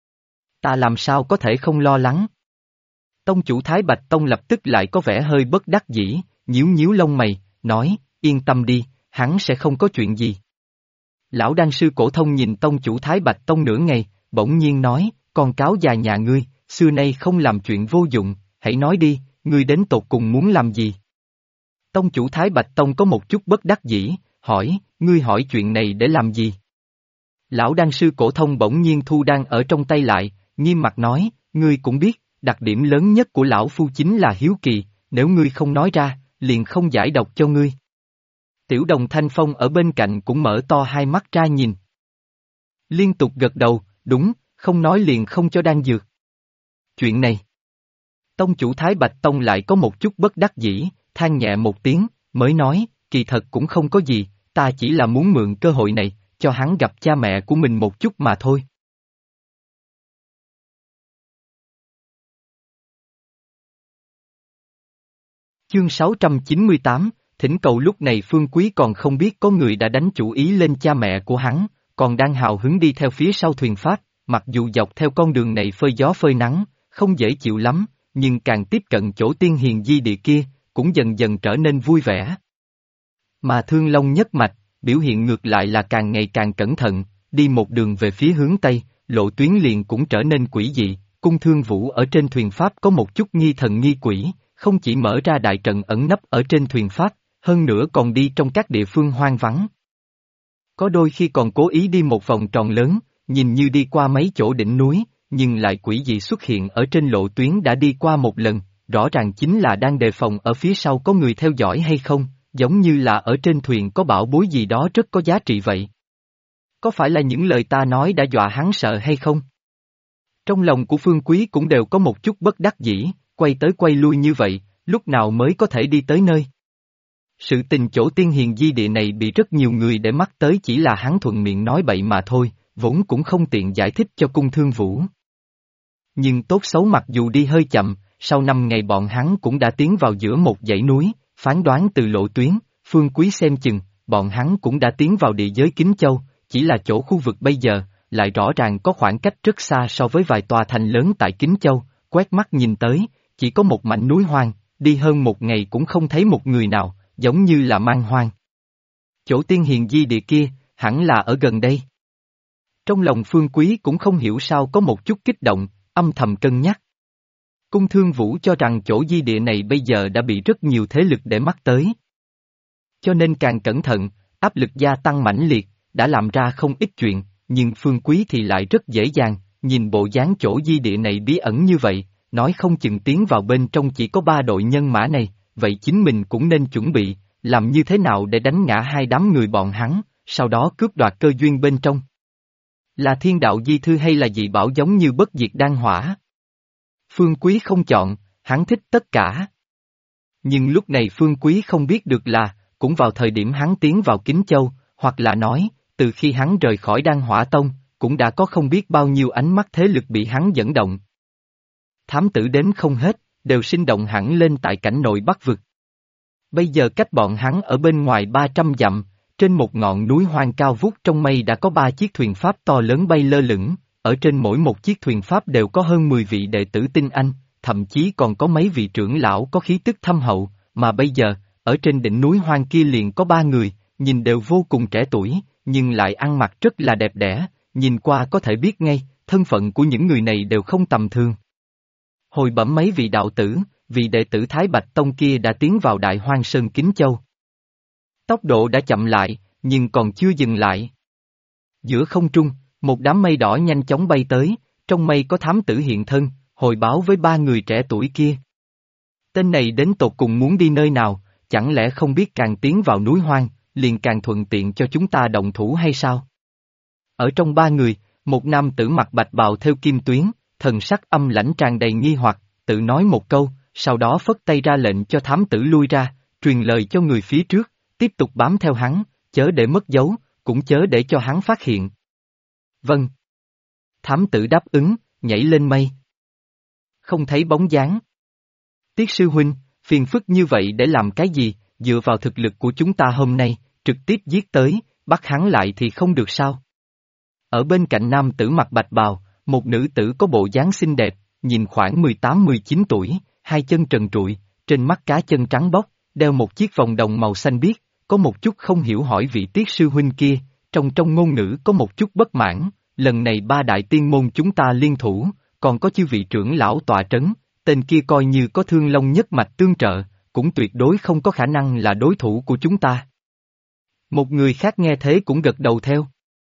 Ta làm sao có thể không lo lắng? Tông chủ Thái Bạch Tông lập tức lại có vẻ hơi bất đắc dĩ, nhíu nhíu lông mày, nói, yên tâm đi, hắn sẽ không có chuyện gì. Lão đan sư Cổ Thông nhìn tông chủ Thái Bạch Tông nửa ngày, bỗng nhiên nói, con cáo già nhà ngươi, xưa nay không làm chuyện vô dụng, hãy nói đi, ngươi đến tột cùng muốn làm gì? Tông chủ Thái Bạch Tông có một chút bất đắc dĩ, hỏi, ngươi hỏi chuyện này để làm gì? Lão đan sư Cổ Thông bỗng nhiên thu đan ở trong tay lại, nghiêm mặt nói, ngươi cũng biết, đặc điểm lớn nhất của lão phu chính là hiếu kỳ, nếu ngươi không nói ra, liền không giải độc cho ngươi. Tiểu đồng Thanh Phong ở bên cạnh cũng mở to hai mắt ra nhìn. Liên tục gật đầu, đúng, không nói liền không cho đan dược. Chuyện này. Tông chủ Thái Bạch Tông lại có một chút bất đắc dĩ, than nhẹ một tiếng, mới nói, kỳ thật cũng không có gì, ta chỉ là muốn mượn cơ hội này, cho hắn gặp cha mẹ của mình một chút mà thôi. Chương 698, thỉnh cầu. Lúc này Phương Quý còn không biết có người đã đánh chủ ý lên cha mẹ của hắn, còn đang hào hứng đi theo phía sau thuyền pháp, mặc dù dọc theo con đường này phơi gió phơi nắng, không dễ chịu lắm, nhưng càng tiếp cận chỗ tiên hiền di địa kia, cũng dần dần trở nên vui vẻ. Mà Thương Long nhất mạch, biểu hiện ngược lại là càng ngày càng cẩn thận, đi một đường về phía hướng Tây, lộ tuyến liền cũng trở nên quỷ dị, Cung Thương Vũ ở trên thuyền pháp có một chút nghi thần nghi quỷ, không chỉ mở ra đại trận ẩn nấp ở trên thuyền pháp, hơn nữa còn đi trong các địa phương hoang vắng. Có đôi khi còn cố ý đi một vòng tròn lớn, nhìn như đi qua mấy chỗ đỉnh núi, nhưng lại quỷ dị xuất hiện ở trên lộ tuyến đã đi qua một lần, rõ ràng chính là đang đề phòng ở phía sau có người theo dõi hay không, giống như là ở trên thuyền có bảo bối gì đó rất có giá trị vậy. Có phải là những lời ta nói đã dọa hắn sợ hay không? Trong lòng của Phương Quý cũng đều có một chút bất đắc dĩ, quay tới quay lui như vậy, lúc nào mới có thể đi tới nơi? Sự tình chỗ tiên hiền di địa này bị rất nhiều người để mắt tới, chỉ là hắn thuận miệng nói bậy mà thôi, vốn cũng không tiện giải thích cho Cung Thương Vũ. Nhưng tốt xấu mặc dù đi hơi chậm, sau 5 ngày bọn hắn cũng đã tiến vào giữa một dãy núi, phán đoán từ lộ tuyến, Phương Quý xem chừng, bọn hắn cũng đã tiến vào địa giới Kính Châu, chỉ là chỗ khu vực bây giờ, lại rõ ràng có khoảng cách rất xa so với vài tòa thành lớn tại Kính Châu, quét mắt nhìn tới, chỉ có một mảnh núi hoang, đi hơn một ngày cũng không thấy một người nào, giống như là man hoang. Chỗ tiên hiền di địa kia, hẳn là ở gần đây. Trong lòng Phương Quý cũng không hiểu sao có một chút kích động, âm thầm cân nhắc. Cung Thương Vũ cho rằng chỗ di địa này bây giờ đã bị rất nhiều thế lực để mắt tới. Cho nên càng cẩn thận, áp lực gia tăng mãnh liệt, đã làm ra không ít chuyện, nhưng Phương Quý thì lại rất dễ dàng, nhìn bộ dáng chỗ di địa này bí ẩn như vậy, nói không chừng tiến vào bên trong chỉ có 3 đội nhân mã này, vậy chính mình cũng nên chuẩn bị, làm như thế nào để đánh ngã hai đám người bọn hắn, sau đó cướp đoạt cơ duyên bên trong. Là thiên đạo di thư hay là dị bảo giống như bất diệt đan hỏa? Phương Quý không chọn, hắn thích tất cả. Nhưng lúc này Phương Quý không biết được là, cũng vào thời điểm hắn tiến vào Kính Châu, hoặc là nói, từ khi hắn rời khỏi Đan Hỏa Tông, cũng đã có không biết bao nhiêu ánh mắt thế lực bị hắn dẫn động. Thám tử đến không hết, đều sinh động hẳn lên tại cảnh nội Bắc Vực. Bây giờ cách bọn hắn ở bên ngoài 300 dặm, trên một ngọn núi hoang cao vút trong mây đã có 3 chiếc thuyền pháp to lớn bay lơ lửng, ở trên mỗi một chiếc thuyền pháp đều có hơn 10 vị đệ tử tinh anh, thậm chí còn có mấy vị trưởng lão có khí tức thâm hậu, mà bây giờ, ở trên đỉnh núi hoang kia liền có 3 người, nhìn đều vô cùng trẻ tuổi, nhưng lại ăn mặc rất là đẹp đẽ, nhìn qua có thể biết ngay, thân phận của những người này đều không tầm thường. Hồi bẩm mấy vị đạo tử, vị đệ tử Thái Bạch Tông kia đã tiến vào Đại Hoang Sơn Kính Châu. Tốc độ đã chậm lại, nhưng còn chưa dừng lại. Giữa không trung, một đám mây đỏ nhanh chóng bay tới, trong mây có thám tử hiện thân, hồi báo với 3 người trẻ tuổi kia. Tên này đến tột cùng muốn đi nơi nào, chẳng lẽ không biết càng tiến vào núi hoang, liền càng thuận tiện cho chúng ta động thủ hay sao? Ở trong 3 người, một nam tử mặc bạch bào theo kim tuyến, thần sắc âm lãnh tràn đầy nghi hoặc, tự nói một câu, sau đó phất tay ra lệnh cho thám tử lui ra, truyền lời cho người phía trước, tiếp tục bám theo hắn, chớ để mất dấu, cũng chớ để cho hắn phát hiện. Vâng. Thám tử đáp ứng, nhảy lên mây. Không thấy bóng dáng. Tiết sư huynh, phiền phức như vậy để làm cái gì, dựa vào thực lực của chúng ta hôm nay, trực tiếp giết tới, bắt hắn lại thì không được sao? Ở bên cạnh nam tử mặc bạch bào, một nữ tử có bộ dáng xinh đẹp, nhìn khoảng 18-19 tuổi, hai chân trần trụi, trên mắt cá chân trắng bóc, đeo một chiếc vòng đồng màu xanh biếc, có một chút không hiểu hỏi vị Tiết sư huynh kia, trong ngôn ngữ có một chút bất mãn, lần này 3 đại tiên môn chúng ta liên thủ, còn có chư vị trưởng lão tọa trấn, tên kia coi như có Thương Long nhất mạch tương trợ, cũng tuyệt đối không có khả năng là đối thủ của chúng ta. Một người khác nghe thế cũng gật đầu theo.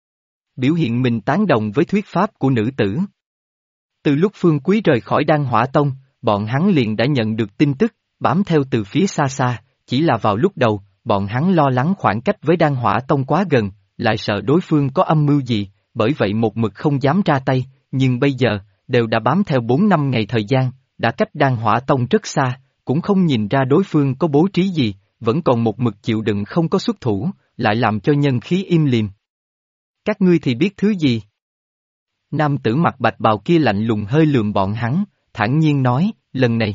Biểu hiện mình tán đồng với thuyết pháp của nữ tử. Từ lúc Phương Quý rời khỏi Đan Hỏa Tông, bọn hắn liền đã nhận được tin tức, bám theo từ phía xa xa, chỉ là vào lúc đầu, bọn hắn lo lắng khoảng cách với Đan Hỏa Tông quá gần, lại sợ đối phương có âm mưu gì, bởi vậy một mực không dám ra tay, nhưng bây giờ, đều đã bám theo 4-5 ngày thời gian, đã cách Đan Hỏa Tông rất xa, cũng không nhìn ra đối phương có bố trí gì, vẫn còn một mực chịu đựng không có xuất thủ, lại làm cho nhân khí im lìm. Các ngươi thì biết thứ gì? Nam tử mặc bạch bào kia lạnh lùng hơi lườm bọn hắn, thản nhiên nói, lần này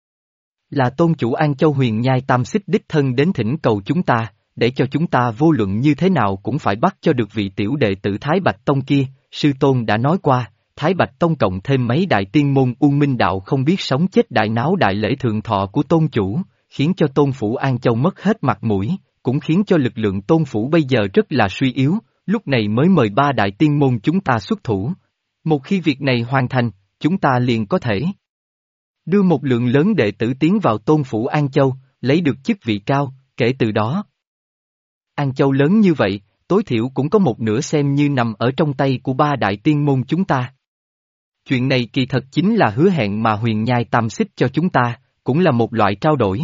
là tôn chủ An Châu Huyền Nhai Tam Xích đích thân đến thỉnh cầu chúng ta, để cho chúng ta vô luận như thế nào cũng phải bắt cho được vị tiểu đệ tử Thái Bạch Tông kia, sư tôn đã nói qua, Thái Bạch Tông cộng thêm mấy đại tiên môn U Minh Đạo không biết sống chết đại náo đại lễ thượng thọ của tôn chủ, khiến cho tôn phủ An Châu mất hết mặt mũi, cũng khiến cho lực lượng tôn phủ bây giờ rất là suy yếu, lúc này mới mời ba đại tiên môn chúng ta xuất thủ. Một khi việc này hoàn thành, chúng ta liền có thể đưa một lượng lớn đệ tử tiến vào tôn phủ An Châu, lấy được chức vị cao, kể từ đó. An Châu lớn như vậy, tối thiểu cũng có một nửa xem như nằm ở trong tay của ba đại tiên môn chúng ta. Chuyện này kỳ thật chính là hứa hẹn mà Huyền Nhai Tam Xích cho chúng ta, cũng là một loại trao đổi.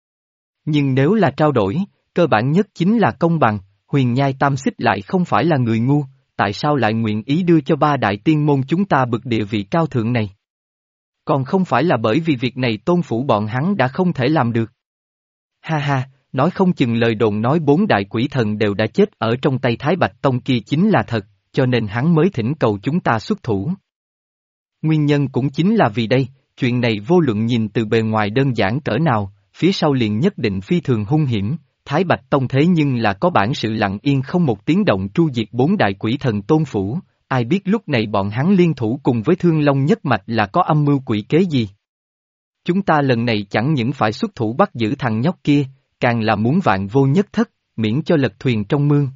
Nhưng nếu là trao đổi, cơ bản nhất chính là công bằng, Huyền Nhai Tam Xích lại không phải là người ngu, tại sao lại nguyện ý đưa cho ba đại tiên môn chúng ta bậc địa vị cao thượng này? Còn không phải là bởi vì việc này tôn phủ bọn hắn đã không thể làm được. Ha ha, nói không chừng lời đồn nói bốn đại quỷ thần đều đã chết ở trong tay Thái Bạch Tông kia chính là thật, cho nên hắn mới thỉnh cầu chúng ta xuất thủ. Nguyên nhân cũng chính là vì đây, chuyện này vô luận nhìn từ bề ngoài đơn giản cỡ nào, phía sau liền nhất định phi thường hung hiểm, Thái Bạch Tông thế nhưng là có bản sự lặng yên không một tiếng động tru diệt bốn đại quỷ thần tôn phủ, ai biết lúc này bọn hắn liên thủ cùng với Thương Long nhất mạch là có âm mưu quỷ kế gì. Chúng ta lần này chẳng những phải xuất thủ bắt giữ thằng nhóc kia, càng là muốn vạn vô nhất thất, miễn cho lật thuyền trong mương.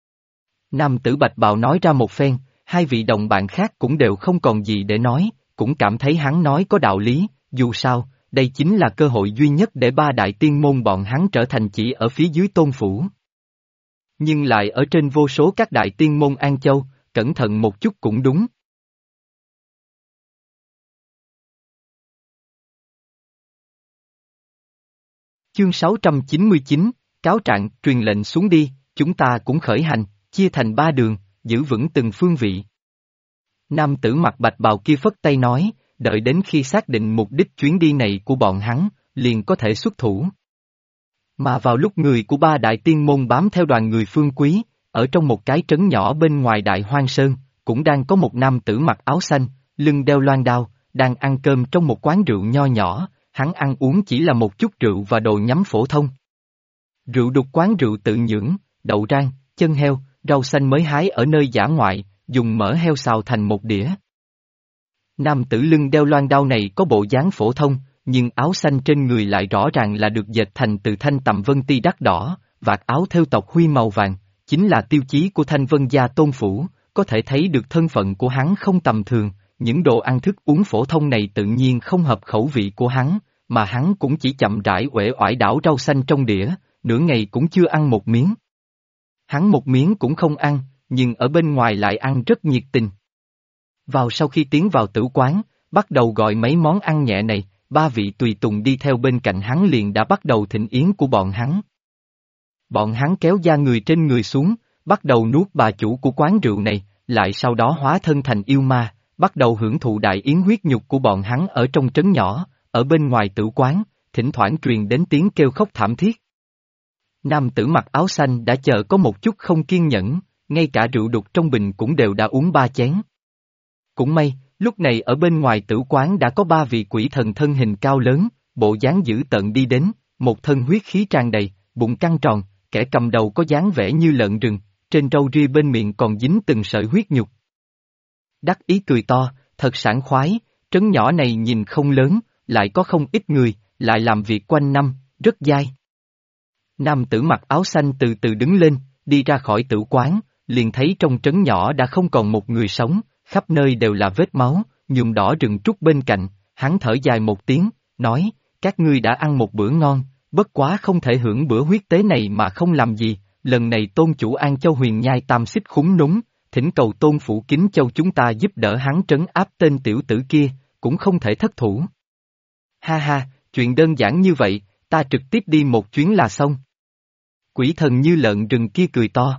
Nam tử Bạch Bào nói ra một phen, hai vị đồng bạn khác cũng đều không còn gì để nói, cũng cảm thấy hắn nói có đạo lý, dù sao, đây chính là cơ hội duy nhất để ba đại tiên môn bọn hắn trở thành chỉ ở phía dưới tôn phủ. Nhưng lại ở trên vô số các đại tiên môn An Châu, cẩn thận một chút cũng đúng. Chương 699, cáo trạng, truyền lệnh xuống đi, chúng ta cũng khởi hành, chia thành ba đường, giữ vững từng phương vị. Nam tử mặc bạch bào kia phất tay nói, đợi đến khi xác định mục đích chuyến đi này của bọn hắn, liền có thể xuất thủ. Mà vào lúc người của ba đại tiên môn bám theo đoàn người Phương Quý, ở trong một cái trấn nhỏ bên ngoài Đại Hoang Sơn, cũng đang có một nam tử mặc áo xanh, lưng đeo loan đao, đang ăn cơm trong một quán rượu nho nhỏ, hắn ăn uống chỉ là một chút rượu và đồ nhắm phổ thông. Rượu đục quán rượu tự nhưỡng, đậu rang, chân heo, rau xanh mới hái ở nơi dã ngoại, dùng mỡ heo xào thành một đĩa. Nam tử lưng đeo loan đao này có bộ dáng phổ thông, nhưng áo xanh trên người lại rõ ràng là được dệt thành từ thanh tầm vân ti đắt đỏ, vạt áo thêu tộc huy màu vàng, chính là tiêu chí của Thanh Vân gia tôn phủ, có thể thấy được thân phận của hắn không tầm thường, những đồ ăn thức uống phổ thông này tự nhiên không hợp khẩu vị của hắn, mà hắn cũng chỉ chậm rãi uể oải đảo rau xanh trong đĩa, nửa ngày cũng chưa ăn một miếng. Hắn một miếng cũng không ăn, nhưng ở bên ngoài lại ăn rất nhiệt tình. Vào sau khi tiến vào tử quán, bắt đầu gọi mấy món ăn nhẹ này, ba vị tùy tùng đi theo bên cạnh hắn liền đã bắt đầu thịnh yến của bọn hắn. Bọn hắn kéo da người trên người xuống, bắt đầu nuốt bà chủ của quán rượu này, lại sau đó hóa thân thành yêu ma, bắt đầu hưởng thụ đại yến huyết nhục của bọn hắn ở trong trấn nhỏ, ở bên ngoài tử quán, thỉnh thoảng truyền đến tiếng kêu khóc thảm thiết. Nam tử mặc áo xanh đã chờ có một chút không kiên nhẫn, ngay cả rượu đục trong bình cũng đều đã uống ba chén. Cũng may, lúc này ở bên ngoài tử quán đã có ba vị quỷ thần thân hình cao lớn, bộ dáng dữ tợn đi đến, một thân huyết khí tràn đầy, bụng căng tròn, kẻ cầm đầu có dáng vẻ như lợn rừng, trên râu ria bên miệng còn dính từng sợi huyết nhục. Đắc ý cười to, thật sảng khoái, trấn nhỏ này nhìn không lớn, lại có không ít người, lại làm việc quanh năm, rất dai. Nam tử mặc áo xanh từ từ đứng lên, đi ra khỏi tử quán, liền thấy trong trấn nhỏ đã không còn một người sống, khắp nơi đều là vết máu, nhuộm đỏ rừng trúc bên cạnh, hắn thở dài một tiếng, nói, các ngươi đã ăn một bữa ngon, bất quá không thể hưởng bữa huyết tế này mà không làm gì, lần này tôn chủ An Châu Huyền Nhai Tam Xích khúng núng, thỉnh cầu tôn phủ Kính Châu chúng ta giúp đỡ hắn trấn áp tên tiểu tử kia, cũng không thể thất thủ. Ha ha, chuyện đơn giản như vậy, ta trực tiếp đi một chuyến là xong. Quỷ thần như lợn rừng kia cười to.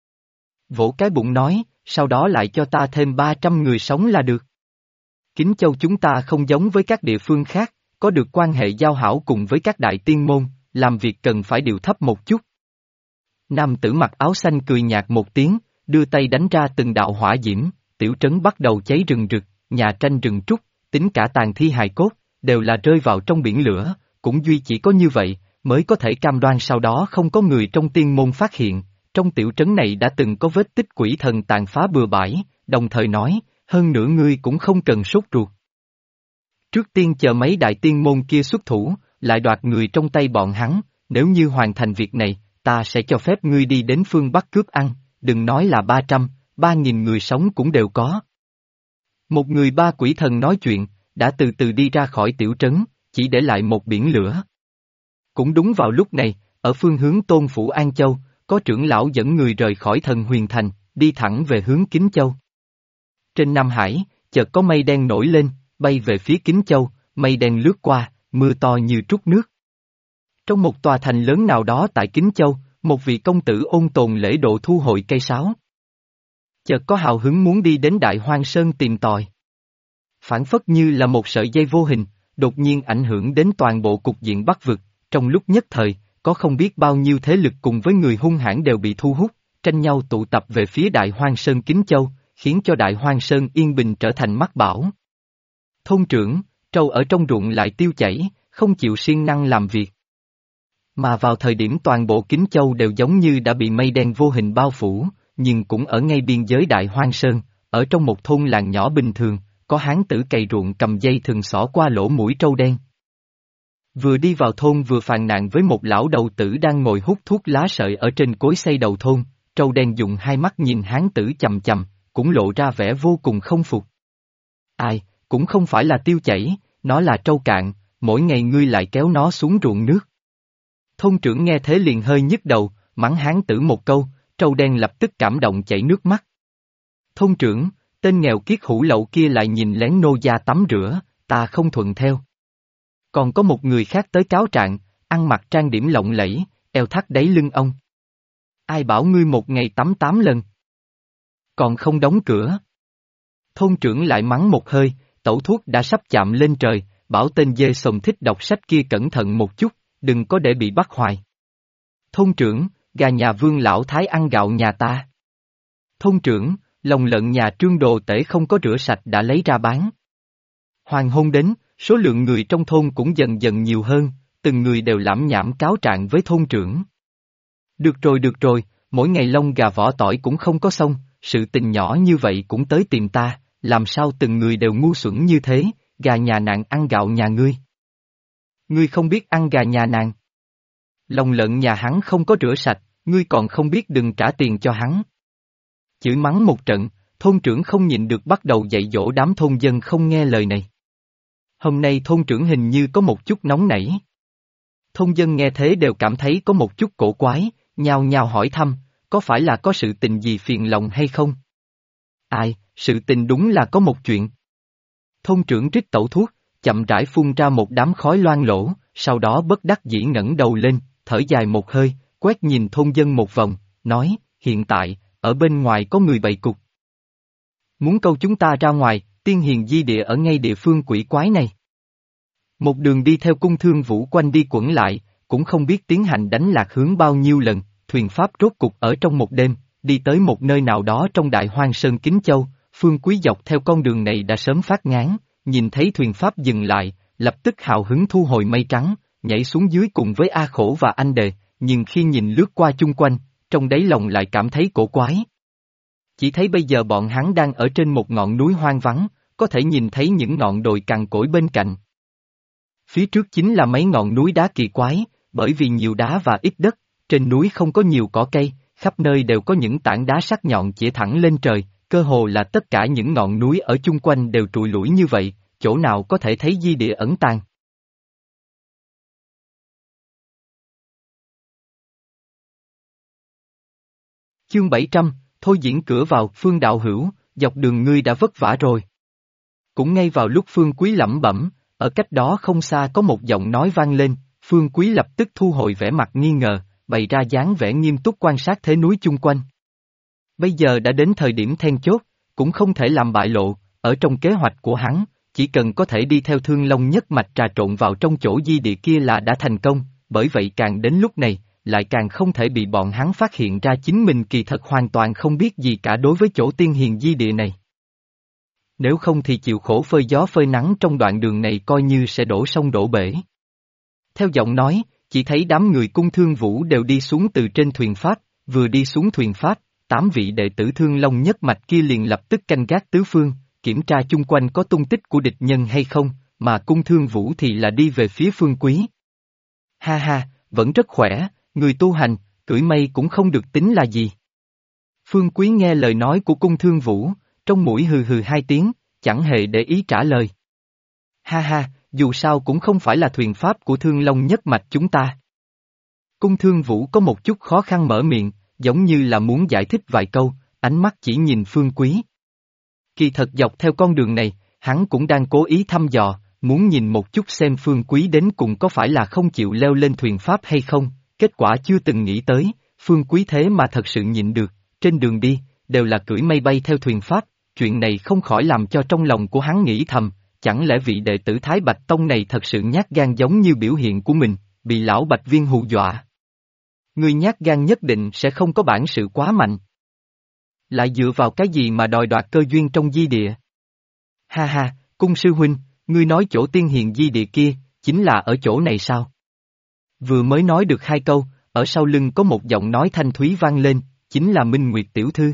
Vỗ cái bụng nói, sau đó lại cho ta thêm 300 người sống là được. Kính Châu chúng ta không giống với các địa phương khác, có được quan hệ giao hảo cùng với các đại tiên môn, làm việc cần phải điều thấp một chút. Nam tử mặc áo xanh cười nhạt một tiếng, đưa tay đánh ra từng đạo hỏa diễm, tiểu trấn bắt đầu cháy rừng rực, nhà tranh rừng trúc, tính cả tàn thi hài cốt, đều là rơi vào trong biển lửa, cũng duy chỉ có như vậy, mới có thể cam đoan sau đó không có người trong tiên môn phát hiện, trong tiểu trấn này đã từng có vết tích quỷ thần tàn phá bừa bãi, đồng thời nói, hơn nữa ngươi cũng không cần sốt ruột. Trước tiên chờ mấy đại tiên môn kia xuất thủ, lại đoạt người trong tay bọn hắn, nếu như hoàn thành việc này, ta sẽ cho phép ngươi đi đến phương Bắc cướp ăn, đừng nói là 300, 3.000 người sống cũng đều có. Một người ba quỷ thần nói chuyện, đã từ từ đi ra khỏi tiểu trấn, chỉ để lại một biển lửa. Cũng đúng vào lúc này, ở phương hướng Tôn Phủ An Châu, có trưởng lão dẫn người rời khỏi Thần Huyền Thành, đi thẳng về hướng Kính Châu. Trên Nam Hải, chợt có mây đen nổi lên, bay về phía Kính Châu, mây đen lướt qua, mưa to như trút nước. Trong một tòa thành lớn nào đó tại Kính Châu, một vị công tử ôn tồn lễ độ thu hồi cây sáo. Chợt có hào hứng muốn đi đến Đại Hoang Sơn tìm tòi. Phản phất như là một sợi dây vô hình, đột nhiên ảnh hưởng đến toàn bộ cục diện Bắc vực, trong lúc nhất thời, có không biết bao nhiêu thế lực cùng với người hung hãn đều bị thu hút, tranh nhau tụ tập về phía Đại Hoang Sơn Kính Châu, khiến cho Đại Hoang Sơn yên bình trở thành mắc bảo. Thôn trưởng, trâu ở trong ruộng lại tiêu chảy, không chịu siêng năng làm việc. Mà vào thời điểm toàn bộ Kính Châu đều giống như đã bị mây đen vô hình bao phủ, nhưng cũng ở ngay biên giới Đại Hoang Sơn, ở trong một thôn làng nhỏ bình thường, có hán tử cày ruộng cầm dây thừng xỏ qua lỗ mũi trâu đen. Vừa đi vào thôn vừa phàn nàn với một lão đầu tử đang ngồi hút thuốc lá sợi ở trên cối xay đầu thôn, trâu đen dùng hai mắt nhìn hán tử chằm chằm, cũng lộ ra vẻ vô cùng không phục. Ai, cũng không phải là tiêu chảy, nó là trâu cạn, mỗi ngày ngươi lại kéo nó xuống ruộng nước. Thôn trưởng nghe thế liền hơi nhức đầu, mắng hán tử một câu, trâu đen lập tức cảm động chảy nước mắt. Thôn trưởng, tên nghèo kiết hủ lậu kia lại nhìn lén nô gia tắm rửa, ta không thuận theo. Còn có một người khác tới cáo trạng, ăn mặc trang điểm lộng lẫy, eo thắt đáy lưng ông. Ai bảo ngươi một ngày tắm 8 lần? Còn không đóng cửa. Thôn trưởng lại mắng một hơi, tẩu thuốc đã sắp chạm lên trời, bảo tên dê sồng thích đọc sách kia cẩn thận một chút, đừng có để bị bắt hoài. Thôn trưởng, gà nhà Vương lão thái ăn gạo nhà ta. Thôn trưởng, lòng lợn nhà Trương Đồ Tể không có rửa sạch đã lấy ra bán. Hoàng hôn đến, số lượng người trong thôn cũng dần dần nhiều hơn, từng người đều lảm nhảm cáo trạng với thôn trưởng. Được rồi, mỗi ngày lông gà vỏ tỏi cũng không có xong, sự tình nhỏ như vậy cũng tới tìm ta, làm sao từng người đều ngu xuẩn như thế, gà nhà nàng ăn gạo nhà ngươi. Ngươi không biết ăn gà nhà nàng. Lòng lợn nhà hắn không có rửa sạch, ngươi còn không biết đừng trả tiền cho hắn. Chửi mắng một trận, thôn trưởng không nhịn được bắt đầu dạy dỗ đám thôn dân không nghe lời này. Hôm nay thôn trưởng hình như có một chút nóng nảy. Thôn dân nghe thế đều cảm thấy có một chút cổ quái, nhao nhao hỏi thăm, có phải là có sự tình gì phiền lòng hay không? Ai, sự tình đúng là có một chuyện. Thôn trưởng rít tẩu thuốc, chậm rãi phun ra một đám khói loang lỗ, sau đó bất đắc dĩ ngẩng đầu lên, thở dài một hơi, quét nhìn thôn dân một vòng, nói, hiện tại, ở bên ngoài có người bày cục. Muốn câu chúng ta ra ngoài, tiên hiền di địa ở ngay địa phương quỷ quái này. Một đường đi theo cung thương vũ quanh đi quẩn lại, cũng không biết tiến hành đánh lạc hướng bao nhiêu lần, thuyền pháp rốt cục ở trong một đêm, đi tới một nơi nào đó trong Đại Hoang Sơn Kính Châu, Phương Quý dọc theo con đường này đã sớm phát ngán, nhìn thấy thuyền pháp dừng lại, lập tức hào hứng thu hồi mây trắng, nhảy xuống dưới cùng với A Khổ và anh Đề, nhưng khi nhìn lướt qua chung quanh, trong đáy lòng lại cảm thấy cổ quái. Chỉ thấy bây giờ bọn hắn đang ở trên một ngọn núi hoang vắng, có thể nhìn thấy những ngọn đồi cằn cỗi bên cạnh. Phía trước chính là mấy ngọn núi đá kỳ quái, bởi vì nhiều đá và ít đất, trên núi không có nhiều cỏ cây, khắp nơi đều có những tảng đá sắc nhọn chĩa thẳng lên trời, cơ hồ là tất cả những ngọn núi ở chung quanh đều trụi lủi như vậy, chỗ nào có thể thấy di địa ẩn tàng. Chương 700, thôi diễn cửa vào, Phương đạo hữu, dọc đường ngươi đã vất vả rồi. Cũng ngay vào lúc Phương Quý lẩm bẩm, ở cách đó không xa có một giọng nói vang lên, Phương Quý lập tức thu hồi vẻ mặt nghi ngờ, bày ra dáng vẻ nghiêm túc quan sát thế núi chung quanh. Bây giờ đã đến thời điểm then chốt, cũng không thể làm bại lộ, ở trong kế hoạch của hắn, chỉ cần có thể đi theo Thương Long nhất mạch trà trộn vào trong chỗ di địa kia là đã thành công, bởi vậy càng đến lúc này, lại càng không thể bị bọn hắn phát hiện ra chính mình kỳ thật hoàn toàn không biết gì cả đối với chỗ tiên hiền di địa này. Nếu không thì chịu khổ phơi gió phơi nắng trong đoạn đường này coi như sẽ đổ sông đổ bể. Theo giọng nói, chỉ thấy đám người cung Thương Vũ đều đi xuống từ trên thuyền pháp, vừa đi xuống thuyền pháp, 8 vị đệ tử Thương Long nhất mạch kia liền lập tức canh gác tứ phương, kiểm tra chung quanh có tung tích của địch nhân hay không, mà cung Thương Vũ thì là đi về phía Phương Quý. Ha ha, vẫn rất khỏe, người tu hành, cưỡi mây cũng không được tính là gì. Phương Quý nghe lời nói của cung Thương Vũ, trong mũi hừ hừ 2 tiếng, chẳng hề để ý trả lời. Ha ha, dù sao cũng không phải là thuyền pháp của Thương Long nhất mạch chúng ta. Cung Thương Vũ có một chút khó khăn mở miệng, giống như là muốn giải thích vài câu, ánh mắt chỉ nhìn Phương Quý. Kỳ thật dọc theo con đường này, hắn cũng đang cố ý thăm dò, muốn nhìn một chút xem Phương Quý đến cùng có phải là không chịu leo lên thuyền pháp hay không, kết quả chưa từng nghĩ tới, Phương Quý thế mà thật sự nhịn được, trên đường đi, đều là cưỡi mây bay theo thuyền pháp, chuyện này không khỏi làm cho trong lòng của hắn nghĩ thầm, chẳng lẽ vị đệ tử Thái Bạch Tông này thật sự nhát gan giống như biểu hiện của mình, bị lão Bạch Viên hù dọa. Người nhát gan nhất định sẽ không có bản sự quá mạnh. Lại dựa vào cái gì mà đòi đoạt cơ duyên trong di địa? Ha ha, cung sư huynh, ngươi nói chỗ tiên hiền di địa kia, chính là ở chỗ này sao? Vừa mới nói được 2 câu, ở sau lưng có một giọng nói thanh thúy vang lên, chính là Minh Nguyệt tiểu thư.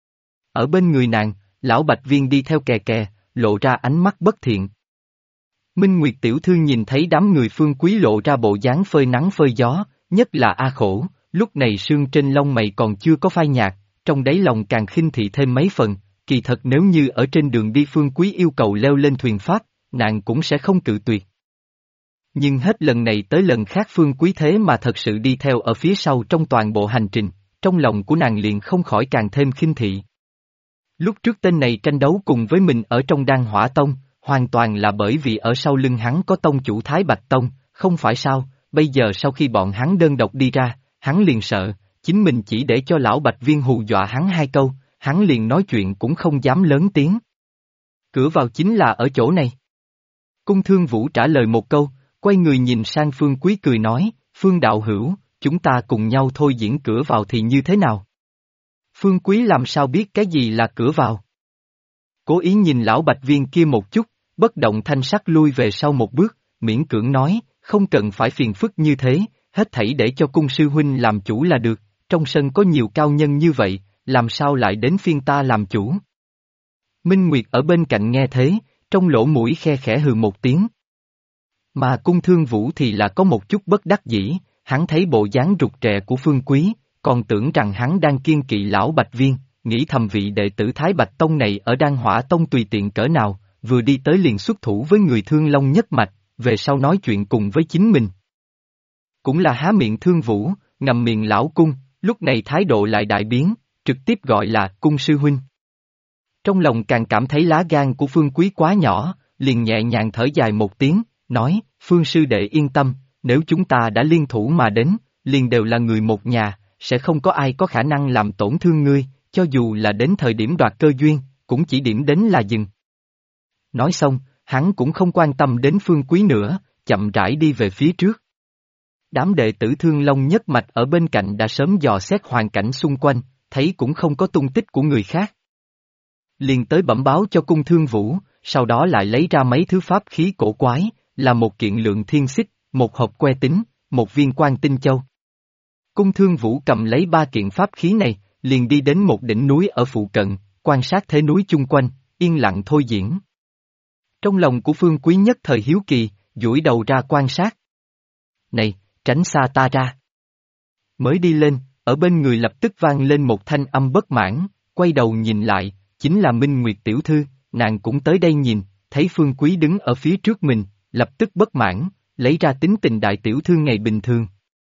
Ở bên người nàng, lão Bạch Viên đi theo kè kè, lộ ra ánh mắt bất thiện. Minh Nguyệt tiểu thư nhìn thấy đám người Phương Quý lộ ra bộ dáng phơi nắng phơi gió, nhất là A Khổ, lúc này sương trên lông mày còn chưa có phai nhạt, trong đáy lòng càng khinh thị thêm mấy phần, kỳ thật nếu như ở trên đường đi Phương Quý yêu cầu leo lên thuyền pháp, nàng cũng sẽ không cự tuyệt. Nhưng hết lần này tới lần khác Phương Quý thế mà thật sự đi theo ở phía sau trong toàn bộ hành trình, trong lòng của nàng liền không khỏi càng thêm khinh thị. Lúc trước tên này tranh đấu cùng với mình ở trong Đan Hỏa Tông, hoàn toàn là bởi vì ở sau lưng hắn có tông chủ Thái Bạch Tông, không phải sao, bây giờ sau khi bọn hắn đơn độc đi ra, hắn liền sợ, chính mình chỉ để cho lão Bạch Viên hù dọa hắn 2 câu, hắn liền nói chuyện cũng không dám lớn tiếng. Cửa vào chính là ở chỗ này. Cung Thương Vũ trả lời một câu, quay người nhìn sang Phương Quý cười nói, Phương đạo hữu, chúng ta cùng nhau thôi diễn cửa vào thì như thế nào? Phương Quý làm sao biết cái gì là cửa vào? Cố ý nhìn lão Bạch Viên kia một chút, bất động thanh sắc lui về sau một bước, miễn cưỡng nói, không cần phải phiền phức như thế, hết thảy để cho cung sư huynh làm chủ là được, trong sân có nhiều cao nhân như vậy, làm sao lại đến phiên ta làm chủ? Minh Nguyệt ở bên cạnh nghe thế, trong lỗ mũi khe khẽ hừ một tiếng. Mà cung Thương Vũ thì là có một chút bất đắc dĩ, hắn thấy bộ dáng rụt rè của Phương Quý, còn tưởng rằng hắn đang kiêng kỵ lão Bạch Viên, nghĩ thầm vị đệ tử Thái Bạch Tông này ở Đan Hỏa Tông tùy tiện cỡ nào, vừa đi tới liền xuất thủ với người Thương Long nhất mạch, về sau nói chuyện cùng với chính mình. Cũng là há miệng Thương Vũ, ngậm miệng lão cung, lúc này thái độ lại đại biến, trực tiếp gọi là cung sư huynh. Trong lòng càng cảm thấy lá gan của Phương Quý quá nhỏ, liền nhẹ nhàng thở dài một tiếng, nói, Phương sư đệ yên tâm, nếu chúng ta đã liên thủ mà đến, liền đều là người một nhà, sẽ không có ai có khả năng làm tổn thương ngươi, cho dù là đến thời điểm đoạt cơ duyên, cũng chỉ điểm đến là dừng. Nói xong, hắn cũng không quan tâm đến Phương Quý nữa, chậm rãi đi về phía trước. Đám đệ tử Thương Long nhất mạch ở bên cạnh đã sớm dò xét hoàn cảnh xung quanh, thấy cũng không có tung tích của người khác. Liền tới bẩm báo cho cung Thương Vũ, sau đó lại lấy ra mấy thứ pháp khí cổ quái, là một kiện lượng thiên xích, một hộp que tính, một viên quan tinh châu. Cung Thương Vũ cầm lấy 3 kiện pháp khí này, liền đi đến một đỉnh núi ở phụ cận, quan sát thế núi chung quanh, yên lặng thôi diễn. Trong lòng của Phương Quý nhất thời hiếu kỳ, duỗi đầu ra quan sát. Này, tránh xa ta ra. Mới đi lên, ở bên người lập tức vang lên một thanh âm bất mãn, quay đầu nhìn lại, chính là Minh Nguyệt tiểu thư, nàng cũng tới đây nhìn, thấy Phương Quý đứng ở phía trước mình, lập tức bất mãn, lấy ra tính tình đại tiểu thư ngày bình thường.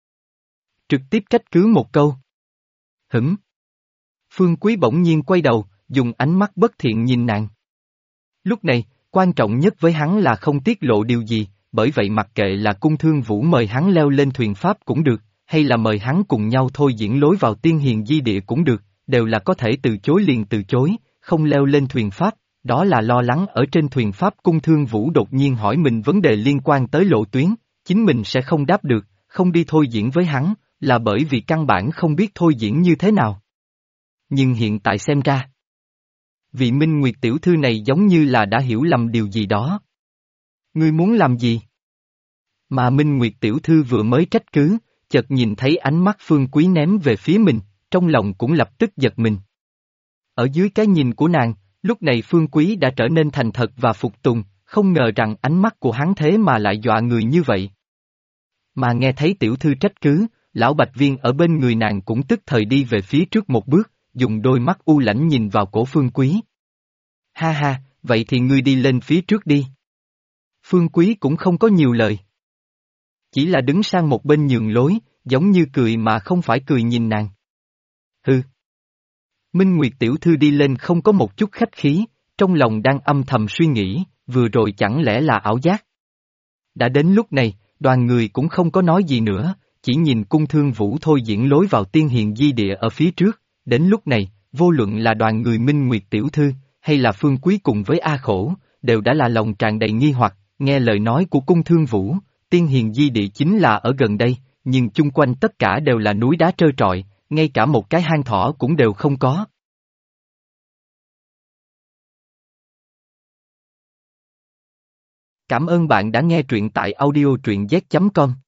Trực tiếp trách cứ một câu. Hửng. Phương Quý bỗng nhiên quay đầu, dùng ánh mắt bất thiện nhìn nàng. Lúc này, quan trọng nhất với hắn là không tiết lộ điều gì, bởi vậy mặc kệ là cung Thương Vũ mời hắn leo lên thuyền pháp cũng được, hay là mời hắn cùng nhau thôi diễn lối vào tiên hiền di địa cũng được, đều là có thể từ chối liền từ chối, không leo lên thuyền pháp, đó là lo lắng ở trên thuyền pháp cung Thương Vũ đột nhiên hỏi mình vấn đề liên quan tới lộ tuyến, chính mình sẽ không đáp được, không đi thôi diễn với hắn, là bởi vì căn bản không biết thôi diễn như thế nào. Nhưng hiện tại xem ra, vị Minh Nguyệt tiểu thư này giống như là đã hiểu lầm điều gì đó. Ngươi muốn làm gì? Mà Minh Nguyệt tiểu thư vừa mới trách cứ, chợt nhìn thấy ánh mắt Phương Quý ném về phía mình, trong lòng cũng lập tức giật mình. Ở dưới cái nhìn của nàng, lúc này Phương Quý đã trở nên thành thật và phục tùng, không ngờ rằng ánh mắt của hắn thế mà lại dọa người như vậy. Mà nghe thấy tiểu thư trách cứ, lão Bạch Viên ở bên người nàng cũng tức thời đi về phía trước một bước, dùng đôi mắt u lãnh nhìn vào cổ Phương Quý. Ha ha, vậy thì ngươi đi lên phía trước đi. Phương Quý cũng không có nhiều lời. Chỉ là đứng sang một bên nhường lối, giống như cười mà không phải cười nhìn nàng. Hừ. Minh Nguyệt tiểu thư đi lên không có một chút khách khí, trong lòng đang âm thầm suy nghĩ, vừa rồi chẳng lẽ là ảo giác. Đã đến lúc này, đoàn người cũng không có nói gì nữa, chỉ nhìn cung thương vũ thôi diễn lối vào tiên hiền di địa ở phía trước, đến lúc này, vô luận là đoàn người Minh Nguyệt tiểu thư, hay là Phương Quý cùng với A Khổ, đều đã là lòng tràn đầy nghi hoặc, nghe lời nói của cung thương vũ, tiên hiền di địa chính là ở gần đây, nhưng chung quanh tất cả đều là núi đá trơ trọi, ngay cả một cái hang thỏ cũng đều không có. Cảm ơn bạn đã nghe truyện tại audio truyện z.com.